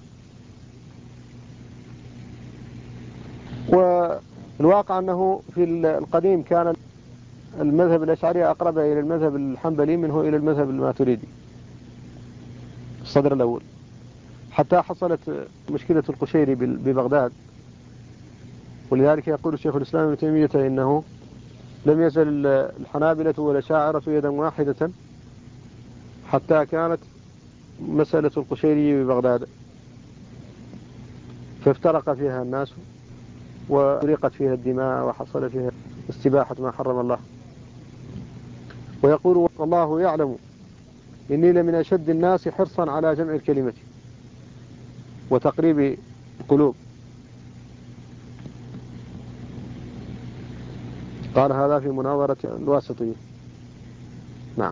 والواقع أنه في القديم كان المذهب الأشعري أقرب إلى المذهب الحنبلي منه إلى المذهب الماتريدي الصدر الأول، حتى حصلت مشكلة القشيري ببغداد. ولذلك يقول شيخ الإسلام ابن تيمية إنه لم يزل الحنابلة والأشاعرة يدا واحدة حتى كانت مسألة القشيري ببغداد، فافترق فيها الناس وأريقت فيها الدماء وحصل فيها استباحة ما حرم الله. ويقول والله يعلم إني لمن أشد الناس حرصا على جمع الكلمة وتقريب القلوب. قال هذا في مناظرة الواسطية، نعم،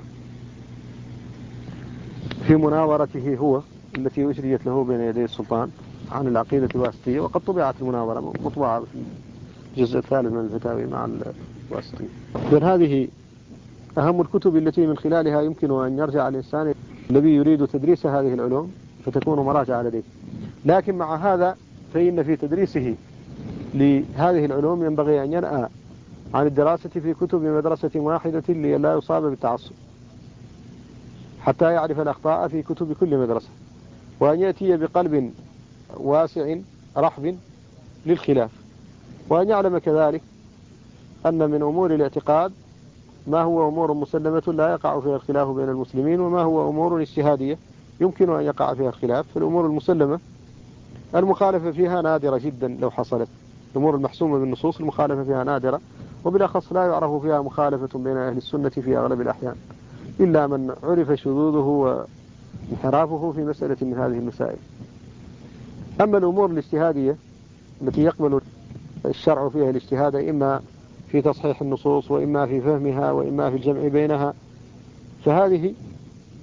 في مناظرته هو التي أجريت له بين يدي السلطان عن العقيدة الواسطية، وقد طبعت المناظرة مطبوعة في الجزء الثالث من الفتاوي مع الواسطية. إذن هذه أهم الكتب التي من خلالها يمكن أن يرجع الإنسان الذي يريد تدريس هذه العلوم فتكون مراجعة لديه. لكن مع هذا فإن في تدريسه لهذه العلوم ينبغي أن ينأى عن الدراسة في كتب مدرسة واحدة لئلا يصاب بالتعصب، حتى يعرف الأخطاء في كتب كل مدرسة، وأن يأتي بقلب واسع رحب للخلاف، وأن يعلم كذلك أن من أمور الاعتقاد ما هو أمور مسلمة لا يقع فيها الخلاف بين المسلمين، وما هو أمور اجتهادية يمكن أن يقع فيها الخلاف. فالأمور المسلمة المخالفة فيها نادرة جدا لو حصلت، الأمور المحسومة بالنصوص المخالفة فيها نادرة، وبالأخص لا يعرف فيها مخالفة بين أهل السنة في أغلب الأحيان، إلا من عرف شذوذه وانحرافه في مسألة من هذه المسائل. أما الأمور الاجتهادية التي يقبل الشرع فيها الاجتهاد إما في تصحيح النصوص وإما في فهمها وإما في الجمع بينها، فهذه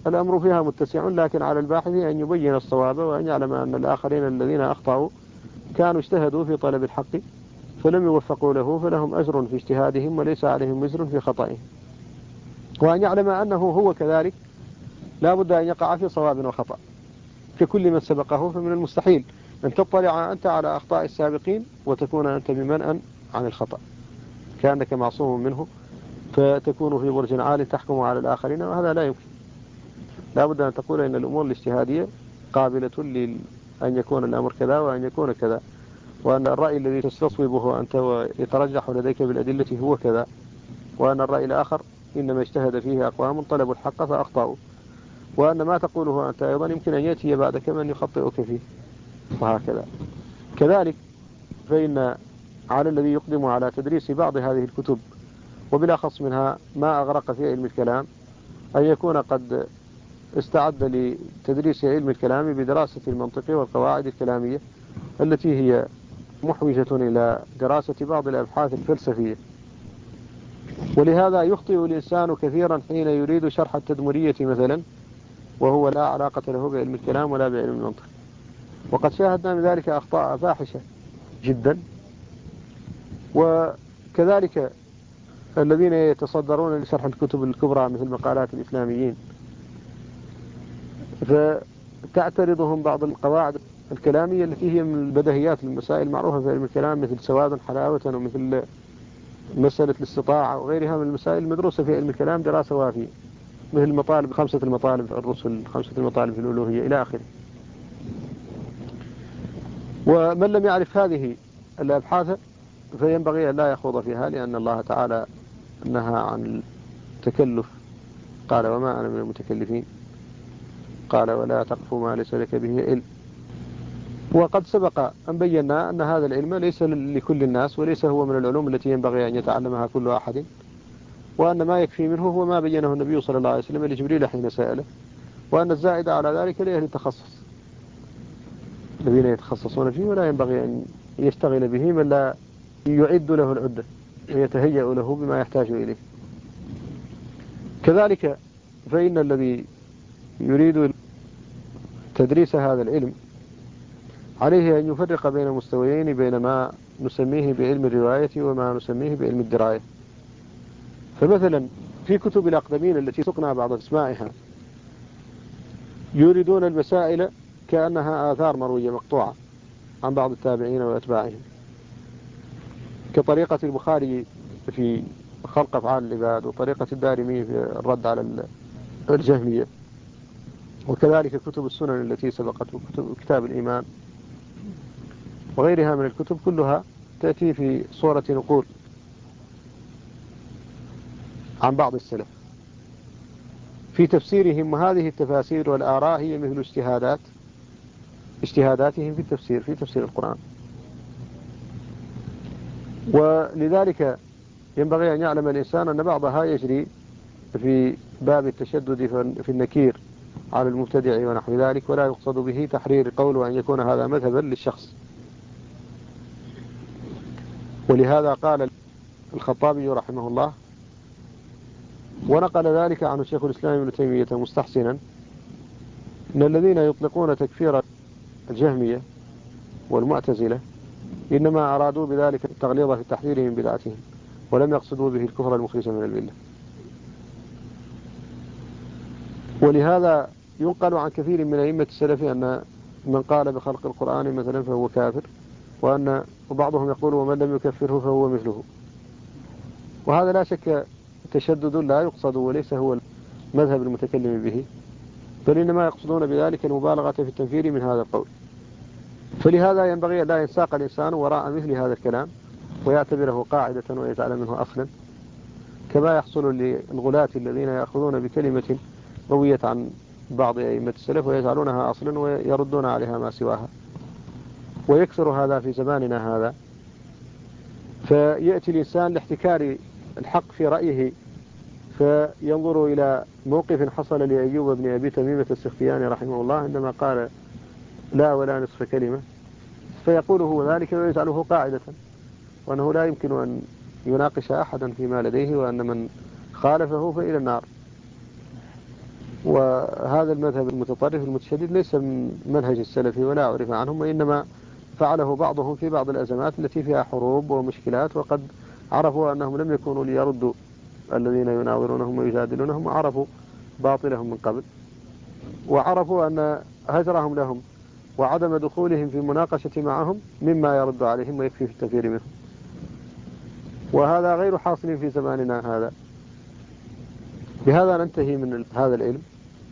الأمر فيها متسع، لكن على الباحث أن يبين الصواب وأن يعلم أن الآخرين الذين أخطأوا كانوا اجتهدوا في طلب الحق فلم يوفقوا له، فلهم أجر في اجتهادهم وليس عليهم وزر في خطئهم، وأن يعلم أنه هو كذلك لا بد أن يقع في صواب وخطأ ككل من سبقه. فمن المستحيل أن تطلع أنت على أخطاء السابقين وتكون أنت بمنأ عن الخطأ كأنك معصوم منه، فتكون في برج عال تحكم على الآخرين، وهذا لا يمكن. لا بد أن تقول إن الأمور الاجتهادية قابلة أن يكون الأمر كذا وأن يكون كذا، وأن الرأي الذي تستصوبه أنت ويترجح لديك بالأدلة هو كذا، وأن الرأي الآخر إنما اجتهد فيه أقوام طلبوا الحق فأخطأوا، وأن ما تقوله أنت أيضا يمكن أن يأتي بعدك من يخطئك فيه، وهكذا. كذلك فإن على الذي يقدم على تدريس بعض هذه الكتب وبالأخص منها ما أغرق في علم الكلام أن يكون قد استعد لتدريس علم الكلام بدراسة المنطق والقواعد الكلامية التي هي محوجة إلى دراسة بعض الأبحاث الفلسفية. ولهذا يخطئ الإنسان كثيرا حين يريد شرح التدمرية مثلا وهو لا علاقة له بعلم الكلام ولا بعلم المنطق، وقد شاهدنا من ذلك أخطاء فاحشة جدا. وكذلك الذين يتصدرون لشرح الكتب الكبرى مثل مقالات الإسلاميين فتعترضهم بعض القواعد الكلامية التي هي من البديهيات المسائل المعروفة في علم الكلام، مثل سواد حلاوة ومثل مسألة الاستطاعة وغيرها من المسائل المدروسة في علم الكلام دراسة وافية، مثل مطالب 5 المطالب في الرسل، 5 المطالب في الألوهية إلى آخره. ومن لم يعرف هذه الأبحاث فينبغي أن لا يخوض فيها، لأن الله تعالى نهى عن التكلف، قال وما أنا من المتكلفين، قال ولا تقف ما ليس لك به علم. وقد سبق أن بينا أن هذا العلم ليس لكل الناس وليس هو من العلوم التي ينبغي أن يتعلمها كل أحد، وأن ما يكفي منه هو ما بينه النبي صلى الله عليه وسلم لجبريل حين سأله، وأن الزائد على ذلك لأهل التخصص الذين يتخصصون فيه، ولا ينبغي أن يشتغل به من لا يعد له العدة ويتهيأ له بما يحتاج إليه. كذلك فإن الذي يريد تدريس هذا العلم عليه أن يفرق بين مستويين، بين ما نسميه بعلم الرواية وما نسميه بعلم الدراية. فمثلا في كتب الأقدمين التي سقنا بعض اسمائها يريدون المسائل كأنها آثار مروية مقطوعة عن بعض التابعين وأتباعهم، كطريقة البخاري في خلق أفعال العباد، وطريقة الدارمي في الرد على الجهمية، وكذلك كتب السنن التي سبقت، وكتاب الإيمان وغيرها من الكتب كلها تأتي في صورة نقول عن بعض السلف في تفسيرهم، وهذه التفاسير والآراء هي مثل اجتهاداتهم في التفسير، في تفسير القرآن. ولذلك ينبغي أن يعلم الإنسان أن بعضها يجري في باب التشدد في النكير على المبتدع ونحو ذلك، ولا يقصد به تحرير قول وأن يكون هذا مذهبا للشخص. ولهذا قال الخطابي رحمه الله، ونقل ذلك عن شيخ الإسلام ابن تيمية مستحسنا، إن الذين يطلقون تكفير الجهمية والمعتزلة إنما أرادوا بذلك التغليظ في التحذير من بدعتهم، ولم يقصدوا به الكفر المخرج من الملة. ولهذا ينقل عن كثير من أئمة السلف أن من قال بخلق القرآن مثلا فهو كافر، وبعضهم يقول ومن لم يكفره فهو مثله. وهذا لا شك تشدد لا يقصد وليس هو المذهب المتكلم به، بل إنما يقصدون بذلك المبالغة في التنفير من هذا القول. فلهذا ينبغي أن لا ينساق الإنسان وراء مثل هذا الكلام ويعتبره قاعدة ويجعل منه أصلا، كما يحصل للغلاة الذين يأخذون بكلمة روية عن بعض أئمة السلف ويجعلونها أصلا ويردون عليها ما سواها. ويكثر هذا في زماننا هذا، فيأتي الإنسان لاحتكار الحق في رأيه فينظر إلى موقف حصل لأيوب بن أبي تميمة السختياني رحمه الله عندما قال لا ولا نصف كلمة، فيقول هو ذلك ويجعله قاعدة، وأنه لا يمكن أن يناقش أحدا فيما لديه، وأن من خالفه فإلى النار. وهذا المذهب المتطرف المتشدد ليس من منهج السلفي ولا أعرف عنهم، وإنما فعله بعضهم في بعض الأزمات التي فيها حروب ومشكلات، وقد عرفوا أنهم لم يكونوا ليردوا الذين يناظرونهم ويجادلونهم، وعرفوا باطلهم من قبل، وعرفوا أن هجرهم لهم وعدم دخولهم في مناقشة معهم مما يرد عليهم ويكفي في الكثير منهم. وهذا غير حاصل في زماننا هذا. بهذا ننتهي من هذا العلم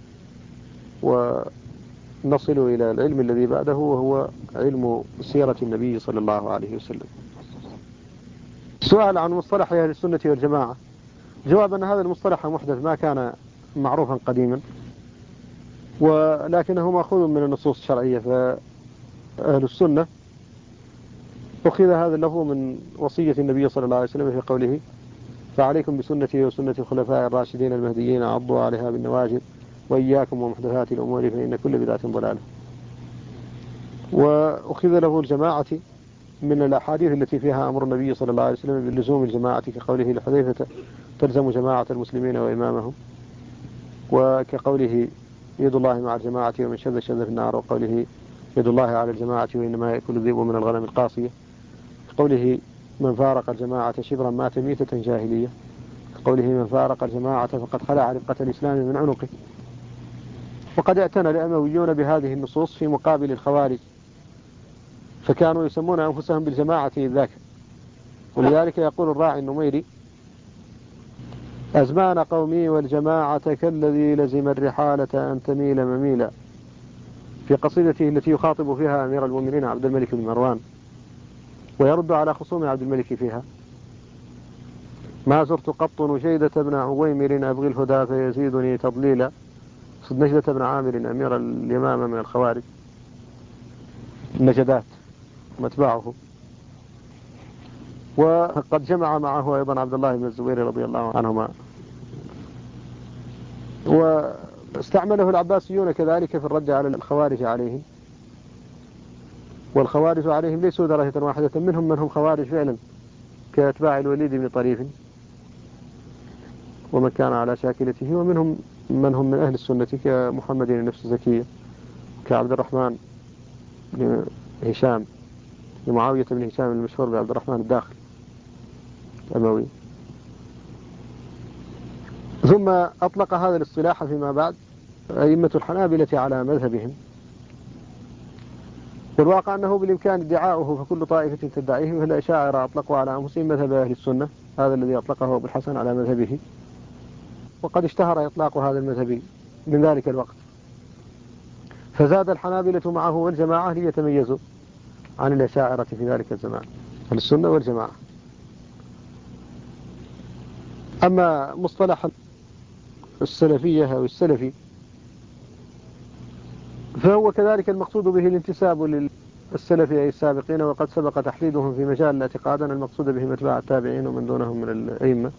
ونصل إلى العلم الذي بعده، وهو علم سيرة النبي صلى الله عليه وسلم. السؤال عن مصطلح أهل السنة والجماعة، جواب أن هذا المصطلح محدث ما كان معروفا قديما، ولكنه مأخوذ من النصوص الشرعية. فأهل السنة أخذ هذا اللفظ من وصية النبي صلى الله عليه وسلم في قوله: فعليكم بسنتي وسنة الخلفاء الراشدين المهديين عضوا عليها بالنواجذ وإياكم ومحدثات الأمور فإن كل بدعة ضلالة. وأخذ له الجماعة من الأحاديث التي فيها أمر النبي صلى الله عليه وسلم باللزوم الجماعة، كقوله لحذيفة: تلزم جماعة المسلمين وإمامهم، وكقوله: يد الله مع الجماعة ومن شذ شذ في النار، وقوله: يد الله على الجماعة وإنما يأكل الذئب من الغنم القاصية، قوله: من فارق الجماعة شبرا مات ميتة جاهلية، قوله: من فارق الجماعة فقد خلع ربقة الإسلام من عنقه. وقد اعتنى الأمويون بهذه النصوص في مقابل الخوارج، فكانوا يسمون أنفسهم بالجماعة إذ ذاك. ولذلك يقول الراعي النميري: أزمان قومي والجماعة كالذي لزم الرحالة أن تميل مميلا، في قصيدته التي يخاطب فيها أمير المؤمنين عبد الملك بن مروان، ويرد على خصوم عبد الملك فيها: ما زرت قط نجيدة بن عويمر أبغي الهدى فيزيدني تضليلا. نجدة بن عامر أمير اليمامة من الخوارج، النجدات متبعه. وقد جمع معه أيضا عبد الله بن الزبير رضي الله عنهما، واستعمله العباسيون كذلك في الرد على الخوارج عليهم. والخوارج عليهم ليسوا درجة واحدة، منهم من هم خوارج فعلا كأتباع الوليد بن طريف ومن كان على شاكلته، ومنهم من هم من أهل السنة كمحمد النفس زكية، كعبد الرحمن بن هشام، لمعاوية بن هشام المشهور بعبد الرحمن الداخل الأموي. ثم أطلق هذا الاصطلاح فيما بعد أئمة الحنابلة على مذهبهم، والواقع أنه بالإمكان ادعاؤه، فكل طائفة تدعيه، وهي الأشاعرة أطلقوا على أنفسهم مذهب أهل السنة، هذا الذي أطلقه أبو الحسن على مذهبه، وقد اشتهر إطلاق هذا المذهب من ذلك الوقت، فزاد الحنابلة معه والجماعة ليتميزوا عن الأشاعرة في ذلك الزمان، أهل السنة والجماعة. أما مصطلح السلفية أو السلفي فهو كذلك المقصود به الانتساب للسلف أي السابقين، وقد سبق تحديدهم في مجال الاعتقاد أن المقصود بهم أتباع التابعين ومن دونهم من الأئمة.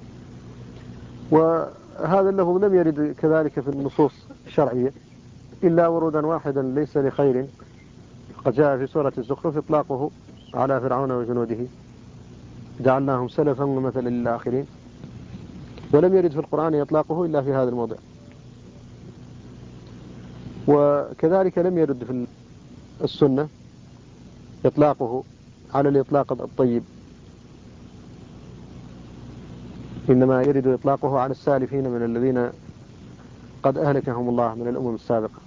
وهذا اللفظ لم يرد كذلك في النصوص الشرعية إلا ورودا واحدا ليس لخير، قد جاء في سورة الزخرف إطلاقه على فرعون وجنوده: جعلناهم سلفا ومثلا للآخرين. ولم يرد في القرآن إطلاقه إلا في هذا الموضع. وكذلك لم يرد في السنة إطلاقه على الإطلاق الطيب، إنما يرد إطلاقه على السالفين من الذين قد أهلكهم الله من الأمم السابقة.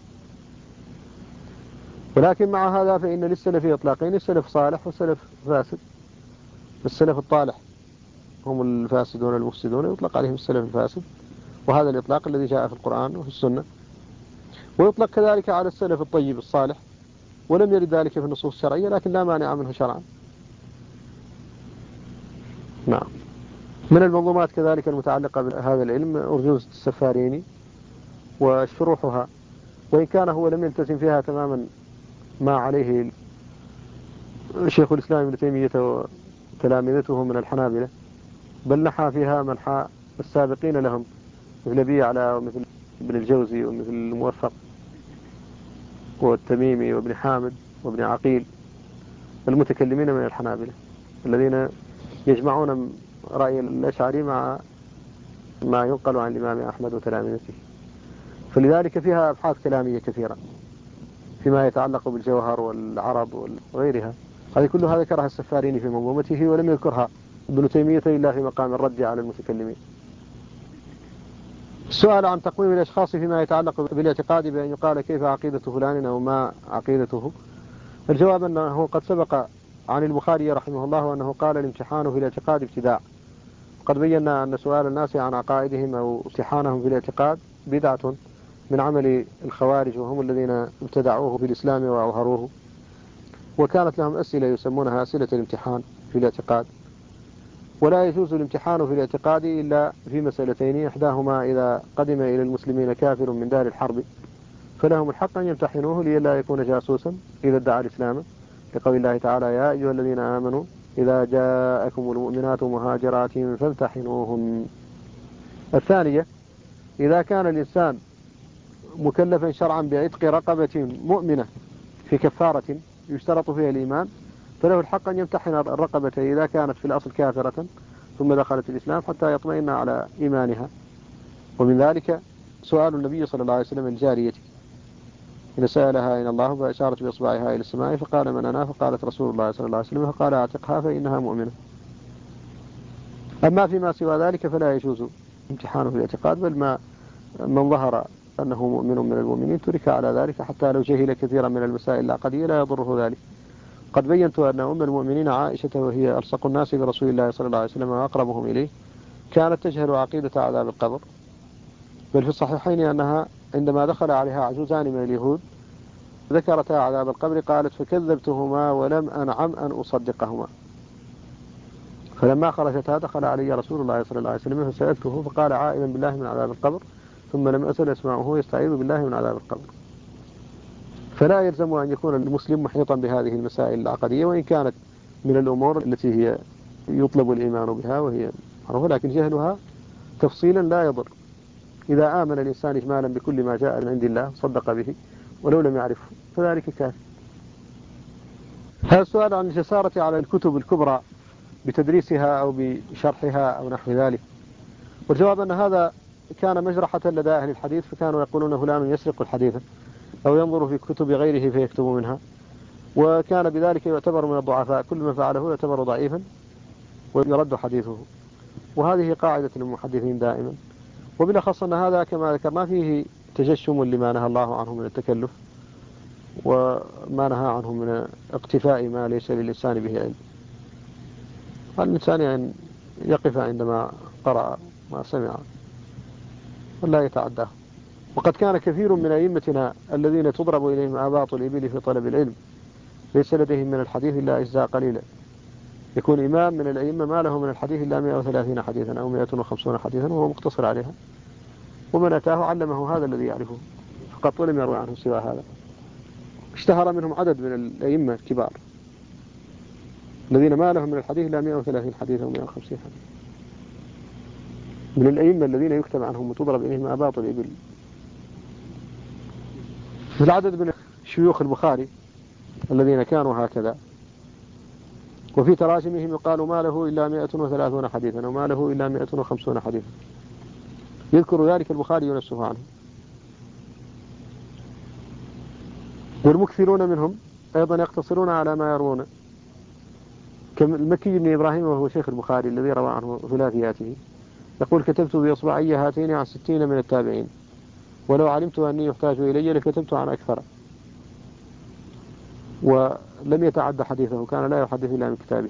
ولكن مع هذا فإن للسلف إطلاقين: السلف صالح والسلف فاسد. السلف الطالح هم الفاسدون المفسدون، يطلق عليهم السلف الفاسد، وهذا الإطلاق الذي جاء في القرآن وفي السنة. ويطلق كذلك على السلف الطيب الصالح، ولم يرد ذلك في النصوص الشرعية، لكن لا مانع منه شرعا. نعم. من المنظومات كذلك المتعلقة بهذا العلم أرجوزة السفاريني وشروحها، وإن كان هو لم يلتزم فيها تماما ما عليه شيخ الإسلام ابن تيمية وتلامذته من الحنابلة، بل نحى فيها منحى السابقين لهم مثل أبي يعلى ومثل ابن الجوزي ومثل الموفق والتميمي وابن حامد وابن عقيل، المتكلمين من الحنابلة الذين يجمعون رأي الأشعري مع ما ينقل عن الإمام أحمد وتلامذته. فلذلك فيها أبحاث كلامية كثيرة فيما يتعلق بالجوهر والعرض وغيرها. هذه كلها ذكرها السفاريني في منظومته، ولم يذكرها ابن تيمية إلا في مقام الرد على المتكلمين. السؤال عن تقويم الأشخاص فيما يتعلق بالاعتقاد بأن يقال كيف عقيدة فلان أو ما عقيدته. الجواب أنه قد سبق عن البخاري رحمه الله أنه قال الامتحان في الاعتقاد ابتداع. وقد بينا أن سؤال الناس عن عقائدهم أو امتحانهم في الاعتقاد بدعة من عمل الخوارج، وهم الذين ابتدعوه في الإسلام وأظهروه، وكانت لهم أسئلة يسمونها أسئلة الامتحان في الاعتقاد. ولا يجوز الامتحان في الاعتقاد إلا في مسألتين، إحداهما إذا قدم إلى المسلمين كافر من دار الحرب فلهم الحق أن يمتحنوه لئلا يكون جاسوسا إذا ادعى الإسلام، لقول الله تعالى يا أيها الذين آمنوا إذا جاءكم المؤمنات مهاجرات فامتحنوهن. الثانية إذا كان الإنسان مكلفا شرعا بعتق رقبة مؤمنة في كفارة يشترط فيها الإيمان، فله الحق أن يمتحن الرقبة إذا كانت في الأصل كافرة ثم دخلت الإسلام حتى يطمئن على إيمانها. ومن ذلك سؤال النبي صلى الله عليه وسلم الجارية إذا سألها إن الله فأشارت بإصبعها إلى السماء فقال من أنا؟ فقالت رسول الله صلى الله عليه وسلم، فقال أعتقها فإنها مؤمنة. أما فيما سوى ذلك فلا يجوز امتحانه في الاعتقاد، بل من ظهر أنه مؤمن من المؤمنين ترك على ذلك حتى لو جهل كثيرا من المسائل العقدية لا يضره ذلك. قد بينت أن أم المؤمنين عائشة وهي ألصق الناس برسول الله صلى الله عليه وسلم وأقربهم إليه كانت تجهل عقيدة عذاب القبر، بل في الصحيحين أنها عندما دخل عليها عجوزان من اليهود ذكرتا عذاب القبر قالت فكذبتهما ولم أنعم أن أصدقهما. فلما خرجتها دخل علي رسول الله صلى الله عليه وسلم فسألته فقال عائذا بالله من عذاب القبر، ثم لم أسل أسمعه يستعيذ بالله من عذاب القبر. فلا يلزم أن يكون المسلم محيطا بهذه المسائل العقدية، وإن كانت من الأمور التي هي يطلب الإيمان بها وهي معروفة، لكن جهلها تفصيلا لا يضر. إذا آمن الإنسان إجمالا بكل ما جاء من عند الله صدق به ولو لم يعرفه فذلك كافر. هذا السؤال عن الجسارة على الكتب الكبرى بتدريسها أو بشرحها أو نحو ذلك، والجواب أن هذا كان مجرحة لدى أهل الحديث، فكانوا يقولون فلان يسرق الحديث أو ينظر في كتب غيره فيكتب منها، وكان بذلك يعتبر من الضعفاء، كل من فعله يعتبر ضعيفا ويرد حديثه. وهذه قاعدة المحدثين دائما، وبالأخص أن هذا كما ذكرنا فيه تجشم لما نهى الله عنه من التكلف وما نهى عنه من اقتفاء ما ليس للإنسان به علم. الإنسان يعني يقف عندما قرأ ما سمع ولا يتعداه. وقد كان كثير من أئمتنا الذين تضرب إليهم آباط الإبل في طلب العلم ليس لديهم من الحديث إلا أجزاء قليلة. يكون إمام من الأئمة ما له من الحديث إلا 130 حديثا أو 150 حديثا وهو مقتصر عليها، ومن أتاه علمه هذا الذي يعرفه فقط ولم يروي عنه سوى هذا. اشتهر منهم عدد من الأئمة الكبار الذين ما لهم من الحديث إلا 130 حديثا أو 150 حديثا، من الأئمة الذين يكتب عنهم وتضرب إليهم آباط الإبل. في العدد من شيوخ البخاري الذين كانوا هكذا، وفي تراجمهم يقال ما له إلا 130 حديثا أو ما له إلا 150 حديثا، يذكر ذلك البخاري نفسه عنه. والمكثرون منهم أيضا يقتصرون على ما يروون، كالمكي بن إبراهيم وهو شيخ البخاري الذي روى عنه ثلاثياته يقول كتبت بإصبعي هاتين عن 60 من التابعين، ولو علمت أني يحتاج إلي لكتبت عن أكثر. ولم يتعد حديثه، كان لا يحدث إلا من كتابه.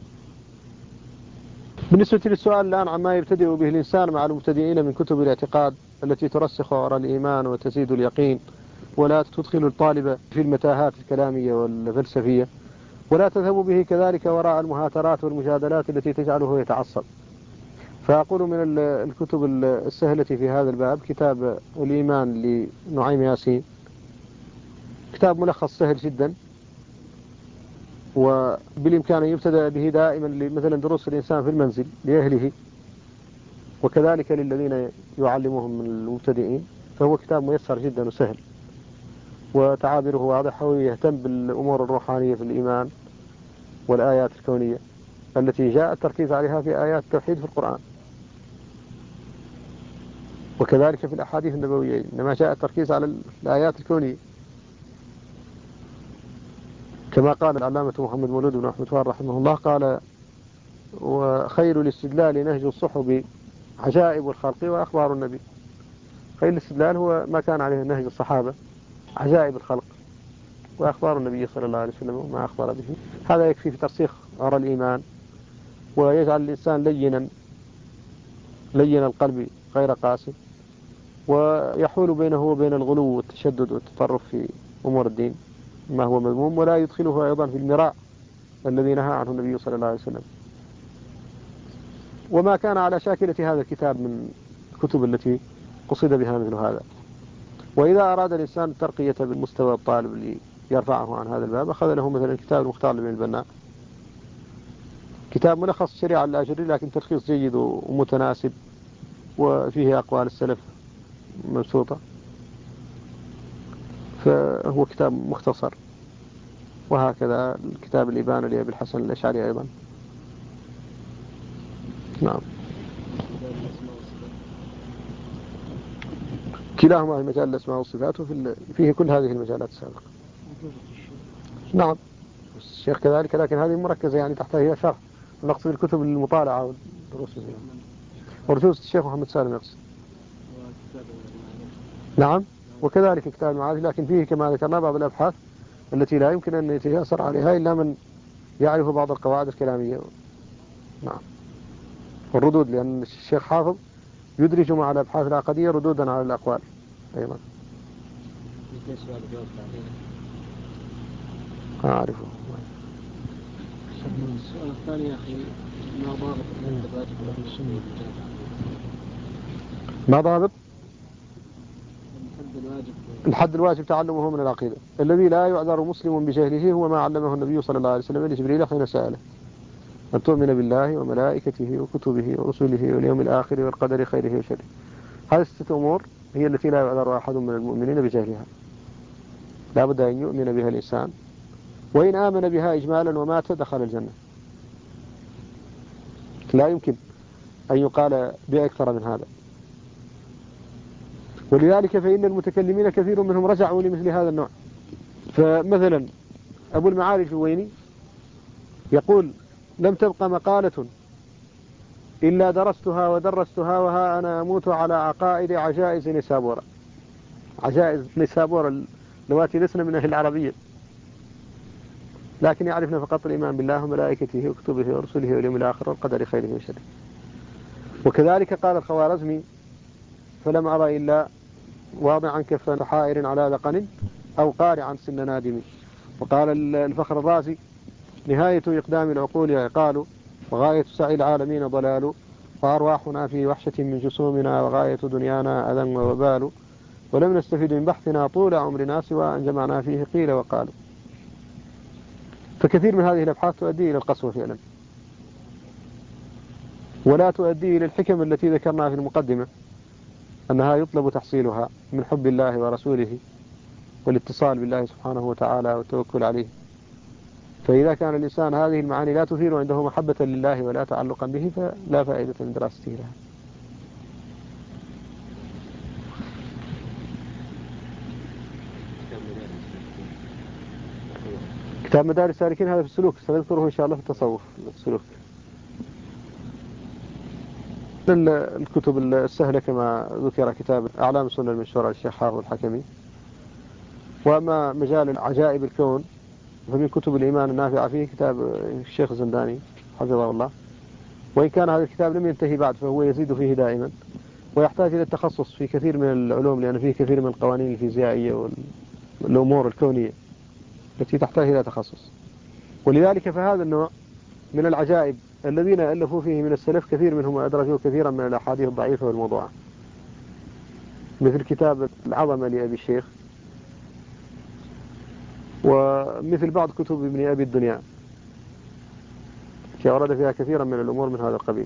بالنسبة للسؤال الآن عما يبتدئ به الإنسان مع المبتدئين من كتب الاعتقاد التي ترسخ وراء الإيمان وتزيد اليقين ولا تدخل الطالب في المتاهات الكلامية والفلسفية، ولا تذهب به كذلك وراء المهاترات والمجادلات التي تجعله يتعصب. فأقول من الكتب السهلة في هذا الباب كتاب الإيمان لنعيم ياسين، كتاب ملخص سهل جدا، وبالإمكان يبتدأ به دائما مثلا دروس الإنسان في المنزل لأهله وكذلك للذين يعلمهم من المبتدئين، فهو كتاب ميسر جدا وسهل وتعابيره واضحة، ويهتم بالأمور الروحانية في الإيمان والآيات الكونية التي جاء التركيز عليها في آيات التوحيد في القرآن. وكذلك في الأحاديث النبوية إنما جاء التركيز على الآيات الكونية، كما قال العلامة محمد مولود بن أحمد فار رحمه الله، قال: وخير الاستدلال نهج الصحب عجائب الخلق وأخبار النبي. خير الاستدلال هو ما كان عليه نهج الصحابة، عجائب الخلق وأخبار النبي صلى الله عليه وسلم وما أخبر به. هذا يكفي في ترسيخ عرى الإيمان، ويجعل الإنسان لين القلب غير قاسي، ويحول بينه وبين الغلو والتشدد والتطرف في أمور الدين ما هو مذموم، ولا يدخله أيضا في المراء الذي نهى عنه النبي صلى الله عليه وسلم. وما كان على شاكلة هذا الكتاب من الكتب التي قصد بها مثل هذا. وإذا أراد الإنسان الترقية بالمستوى الطالب اللي يرفعه عن هذا الباب، أخذ له مثلا كتاب المختار لابن البناء، كتاب ملخص الشريعة الآجري لكن تلخيص جيد ومتناسب، وفيه أقوال السلف مبسوطة، فهو كتاب مختصر. وهكذا الكتاب الإبانة لأبي الحسن الأشعري أيضا. نعم، كلاهما في مجال الأسماء والصفات، وفيه كل هذه المجالات السابقة. نعم، الشيخ كذلك، لكن هذه مركزة يعني تحتها شرح، نقصد الكتب المطالعة والدروس ورجوز الشيخ محمد سالم يقصد. نعم، وكذلك كتاب المعارف، لكن فيه كما ذكرنا بعض الأبحاث التي لا يمكن أن يتيسر عليها إلا من يعرف بعض القواعد الكلامية. نعم، والردود، لأن الشيخ حافظ يدرج مع الأبحاث العقدية ردودا على الأقوال أيضا. أعرفه. السؤال الثاني يا أخي، ما ضابط ما ضابط الحد الواجب تعلمه من العقيدة؟ الذي لا يعذر مسلم بجهله هو ما علمه النبي صلى الله عليه وسلم لجبريل حين سأله: أن تؤمن بالله وملائكته وكتبه ورسله واليوم الآخر والقدر خيره وشره. هذه الستة أمور هي التي لا يعذر أحد من المؤمنين بجهلها، لا بد أن يؤمن بها الإنسان، وإن آمن بها إجمالا ومات دخل الجنة. لا يمكن أن يقال بأكثر من هذا. ولذلك فإن المتكلمين كثير منهم رجعوا لمثل هذا النوع. فمثلا أبو المعالي الجويني يقول: لم تبقى مقالة إلا درستها ودرستها وها أنا أموت على عقائد عجائز نسابورة. عجائز نسابورة اللواتي لسنا من أهل العربية، لكن يعرفنا فقط الإيمان بالله وملائكته وكتبه ورسله واليوم الآخر والقدر خيره وشره. وكذلك قال الخوارزمي: فلم أرى إلا واضعا كف حائر على ذقن أو قارعا سن نادم. وقال الفخر الرازي: نهاية إقدام العقول عقال، وغاية سعي العالمين ضلال، وأرواحنا في وحشة من جسومنا، وغاية دنيانا أذى ووبال، ولم نستفد من بحثنا طول عمرنا سوى أن جمعنا فيه قيل وقالوا. فكثير من هذه الأبحاث تؤدي إلى القسوة فعلا، ولا تؤدي إلى الحكم التي ذكرناها في المقدمة، أنها يطلب تحصيلها من حب الله ورسوله والاتصال بالله سبحانه وتعالى والتوكل عليه. فإذا كان الإنسان هذه المعاني لا تثير عنده محبة لله ولا تعلقا به، فلا فائدة من دراسته لها. كتاب مدارس السالكين هذا في السلوك، سنذكره إن شاء الله في التصوف السلوك. الكتب السهلة كما ذكر كتاب أعلام السنة المنشورة للشيخ حافظ الحكمي. وأما مجال عجائب الكون فمن كتب الإيمان النافعة فيه كتاب الشيخ الزنداني حفظه الله، وإن كان هذا الكتاب لم ينتهي بعد فهو يزيد فيه دائما، ويحتاج إلى التخصص في كثير من العلوم، لأن فيه كثير من القوانين الفيزيائية والأمور الكونية التي تحتاج إلى تخصص. ولذلك فهذا النوع من العجائب الذين ألفوا فيه من السلف كثير منهم أدرجوا كثيرا من الأحاديث الضعيفة والموضوعة، مثل كتاب العظمة لأبي الشيخ، ومثل بعض كتب ابن أبي الدنيا ورد فيها كثيرا من الأمور من هذا القبيل.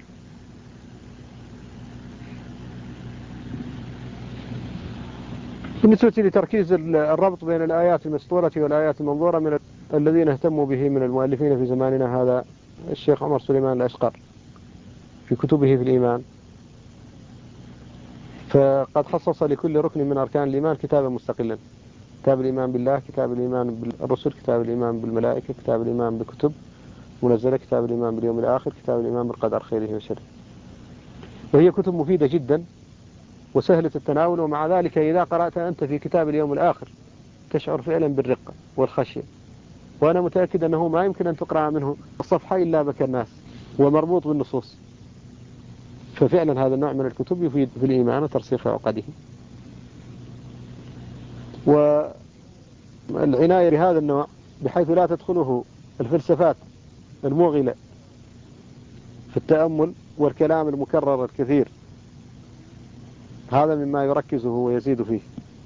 بالنسبة لتركيز الربط بين الآيات المسطورة والآيات المنظورة من الذين اهتموا به من المؤلفين في زماننا هذا الشيخ عمر سليمان الأشقر في كتبه في الإيمان. فقد خصص لكل ركن من أركان الإيمان كتابا مستقلا: كتاب الإيمان بالله، كتاب الإيمان بالرسل، كتاب الإيمان بالملائكة، كتاب الإيمان بكتب منزلة، كتاب الإيمان باليوم الآخر، كتاب الإيمان بالقدر خيره وشره. وهي كتب مفيدة جدا وسهلة التناول، ومع ذلك إذا قرأتها أنت في كتاب اليوم الآخر تشعر فعلا بالرقة والخشية. وأنا متأكد أنه ما يمكن أن تقرأ منه الصفحة إلا بكى الناس ومربوط بالنصوص. ففعلا هذا النوع من الكتب يفيد في الإيمان وترسيخ عقده. والعناية بهذا النوع بحيث لا تدخله الفلسفات الموغلة في التأمل والكلام المكرر الكثير، هذا مما يركزه ويزيد فيه.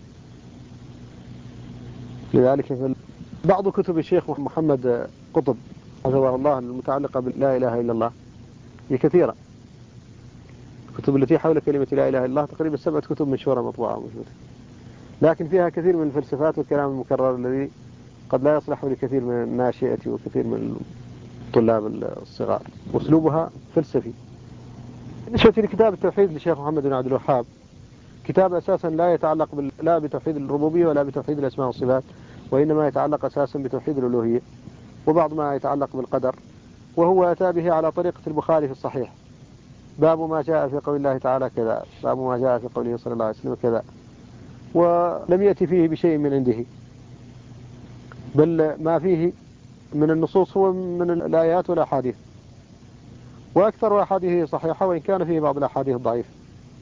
لذلك بعض كتب الشيخ محمد قطب حفظه الله المتعلقة بلا إله إلا الله هي كثيرة. الكتب التي حول كلمة لا إله إلا الله تقريبا 7 كتب مشهورة مطبوعة موجودة، لكن فيها كثير من الفلسفات والكلام المكرر الذي قد لا يصلح لكثير من الناشئة وكثير من الطلاب الصغار، واسلوبها فلسفي. بالنسبة لكتاب التوحيد للشيخ محمد بن عبد الوهاب، كتاب أساسا لا يتعلق لا بتوحيد الربوبية ولا بتوحيد الأسماء والصفات، وإنما يتعلق أساسا بتوحيد الألوهية وبعض ما يتعلق بالقدر، وهو أتى به على طريقة البخاري في الصحيح: باب ما جاء في قول الله تعالى كذا، باب ما جاء في قوله صلى الله عليه وسلم كذا، ولم يأتي فيه بشيء من عنده، بل ما فيه من النصوص هو من الآيات والأحاديث، وأكثر أحاديثه صحيحة وإن كان فيه بعض الأحاديث ضعيفة.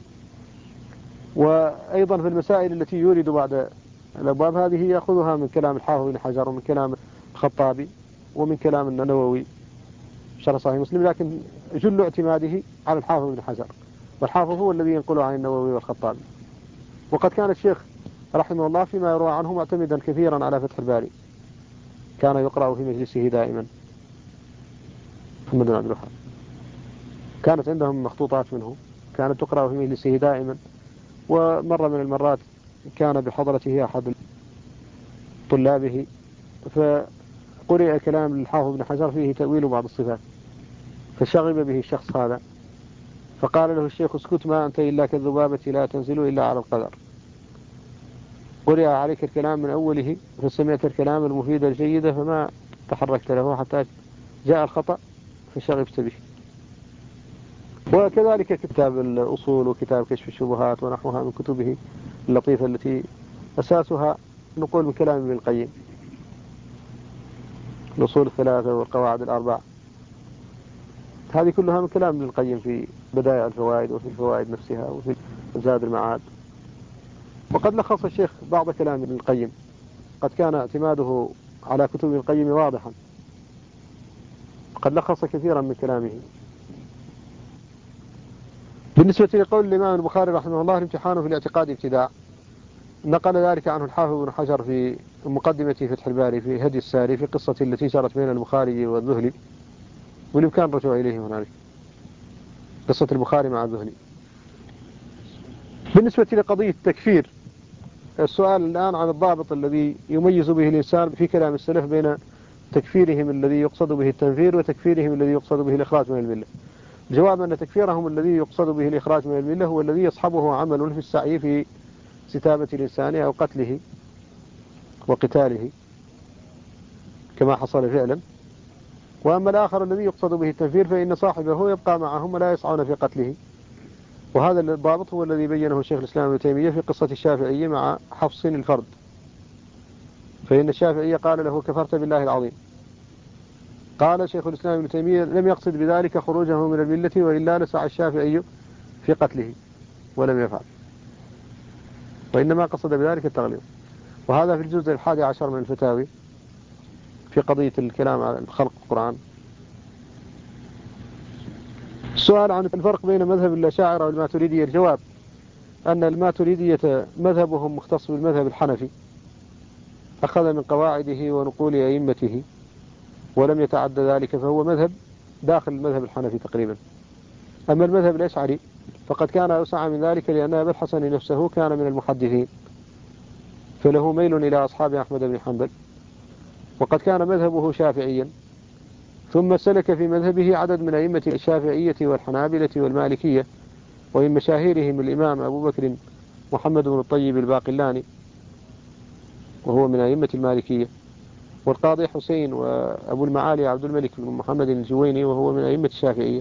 وأيضا في المسائل التي يورد بعد الأبواب هذه يأخذها من كلام الحافظ بن حجر ومن كلام الخطابي ومن كلام النووي شرح صحيح مسلم، لكن جل اعتماده على الحافظ بن حجر، والحافظ هو الذي ينقله عن النووي والخطابي. وقد كان الشيخ رحمه الله فيما يروى عنه معتمدا كثيرا على فتح الباري، كان يقرأ في مجلسه دائما محمد بن عبد الوهاب، كانت عندهم مخطوطات منه كانت تقرأ في مجلسه دائما. ومرة من المرات كان بحضرته أحد طلابه فقرئ كلام الحافظ بن حجر فيه تأويل بعض الصفات، فشغب به الشخص هذا، فقال له الشيخ: اسكت، ما أنت إلا كالذبابة لا تنزل إلا على القدر. قرئ عليك الكلام من أوله فسمعت الكلام المفيد الجيد فما تحركت له حتى جاء الخطأ فشغبت به. وكذلك كتاب الأصول وكتاب كشف الشبهات ونحوها من كتبه اللطيفة التي أساسها نقول من كلام ابن القيم: الأصول الثلاثة والقواعد الأربع، هذه كلها من كلام ابن القيم في بدائع الفوائد وفي الفوائد نفسها وفي زاد المعاد. وقد لخص الشيخ بعض كلام ابن القيم، قد كان اعتماده على كتب ابن القيم واضحا، قد لخص كثيرا من كلامه. بالنسبة لقول الإمام البخاري رحمه الله: الامتحان في الاعتقاد ابتداع، نقل ذلك عنه الحافظ بن حجر في مقدمة فتح الباري في هدي الساري في قصة التي جرت بين البخاري والذهلي، والإمكان الرجوع إليه هنالك، قصة البخاري مع الذهلي. بالنسبة لقضية التكفير، السؤال الآن عن الضابط الذي يميز به الإنسان في كلام السلف بين تكفيرهم الذي يقصد به التنفير وتكفيرهم الذي يقصد به الإخراج من الملة. الجواب أن تكفيرهم الذي يقصد به الإخراج من الملة هو الذي يصحبه عمل في السعي في ستابة الإنسان أو قتله وقتاله كما حصل فعلا. وأما الآخر الذي يقصد به التنفير فإن صاحبه يبقى معهم ولا يسعون في قتله. وهذا الضابط هو الذي بينه شيخ الإسلام ابن تيمية في قصة الشافعي مع حفص الفرد، فإن الشافعي قال له: كفرت بالله العظيم. قال شيخ الإسلام ابن تيمية: لم يقصد بذلك خروجه من الملة، وإلا لسعى الشافعي في قتله ولم يفعل، وإنما قصد بذلك التغليظ. وهذا في الجزء 11 من الفتاوي في قضية الكلام على خلق القرآن. السؤال عن الفرق بين مذهب الأشاعرة والماتريدية، الجواب أن الماتريدية مذهبهم مختص بالمذهب الحنفي، أخذ من قواعده ونقول أئمته ولم يتعدى ذلك، فهو مذهب داخل المذهب الحنفي تقريبا. أما المذهب الأشعري فقد كان أوسع من ذلك، لأن أبا الحسن نفسه كان من المحدثين، فله ميل إلى أصحاب أحمد بن حنبل، وقد كان مذهبه شافعيا، ثم سلك في مذهبه عدد من أئمة الشافعية والحنابلة والمالكية ومن مشاهيرهم الإمام أبو بكر محمد بن الطيب الباقلاني وهو من أئمة المالكية، والقاضي حسين وأبو المعالي عبد الملك بن محمد الجويني وهو من أئمة الشافعية،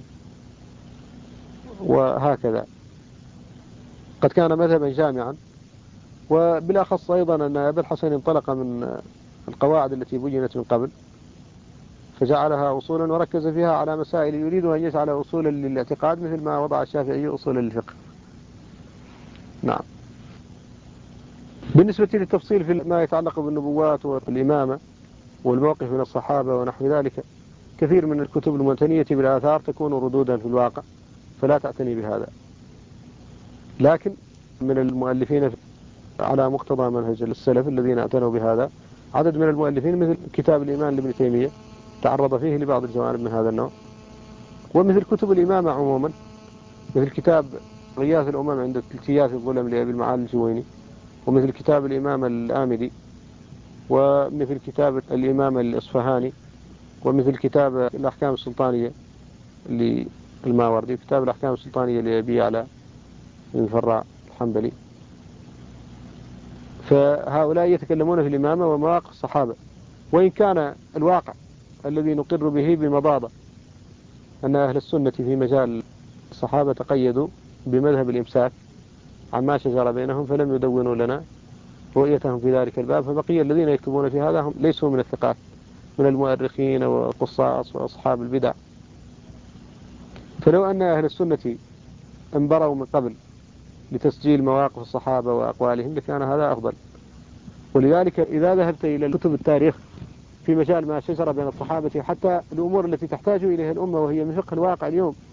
وهكذا. قد كان مذهبا جامعا. وبالأخص أيضا أن أبا الحسن انطلق من القواعد التي بينت من قبل فجعلها أصولا وركز فيها على مسائل يريد أن يجعل أصولا للاعتقاد مثل ما وضع الشافعي أصولا للفقه. نعم. بالنسبة للتفصيل في ما يتعلق بالنبوات والإمامة والموقف من الصحابة ونحو ذلك، كثير من الكتب المعتنية بالآثار تكون ردودا في الواقع فلا تعتني بهذا، لكن من المؤلفين على مقتضى منهج السلف الذين اعتنوا بهذا عدد من المؤلفين مثل كتاب الإيمان لابن تيمية تعرض فيه لبعض الجوانب من هذا النوع، ومثل كتب الإمامة عموما مثل كتاب غياث الأمم عند التياث الظلم لأبي المعالي الجويني، ومثل كتاب الإمامة الآمدي، ومثل كتاب الإمامة الإصفهاني، ومثل كتاب الأحكام السلطانية للماوردي، وكتاب الأحكام السلطانية لأبي على الفراء الحنبلي. فهؤلاء يتكلمون في الإمامة ومواقف الصحابة، وإن كان الواقع الذي نقر به بمضاضة أن أهل السنة في مجال الصحابة تقيدوا بمذهب الإمساك عما شجر بينهم فلم يدونوا لنا رؤيتهم في ذلك الباب، فبقي الذين يكتبون في هذا هم ليسوا من الثقات من المؤرخين والقصاص وأصحاب البدع. فلو أن أهل السنة انبروا من قبل لتسجيل مواقف الصحابة وأقوالهم لكان هذا أفضل. ولذلك إذا ذهبت إلى كتب التاريخ في مجال ما شجر بين الصحابة حتى الأمور التي تحتاج إليها الأمة وهي من فقه الواقع اليوم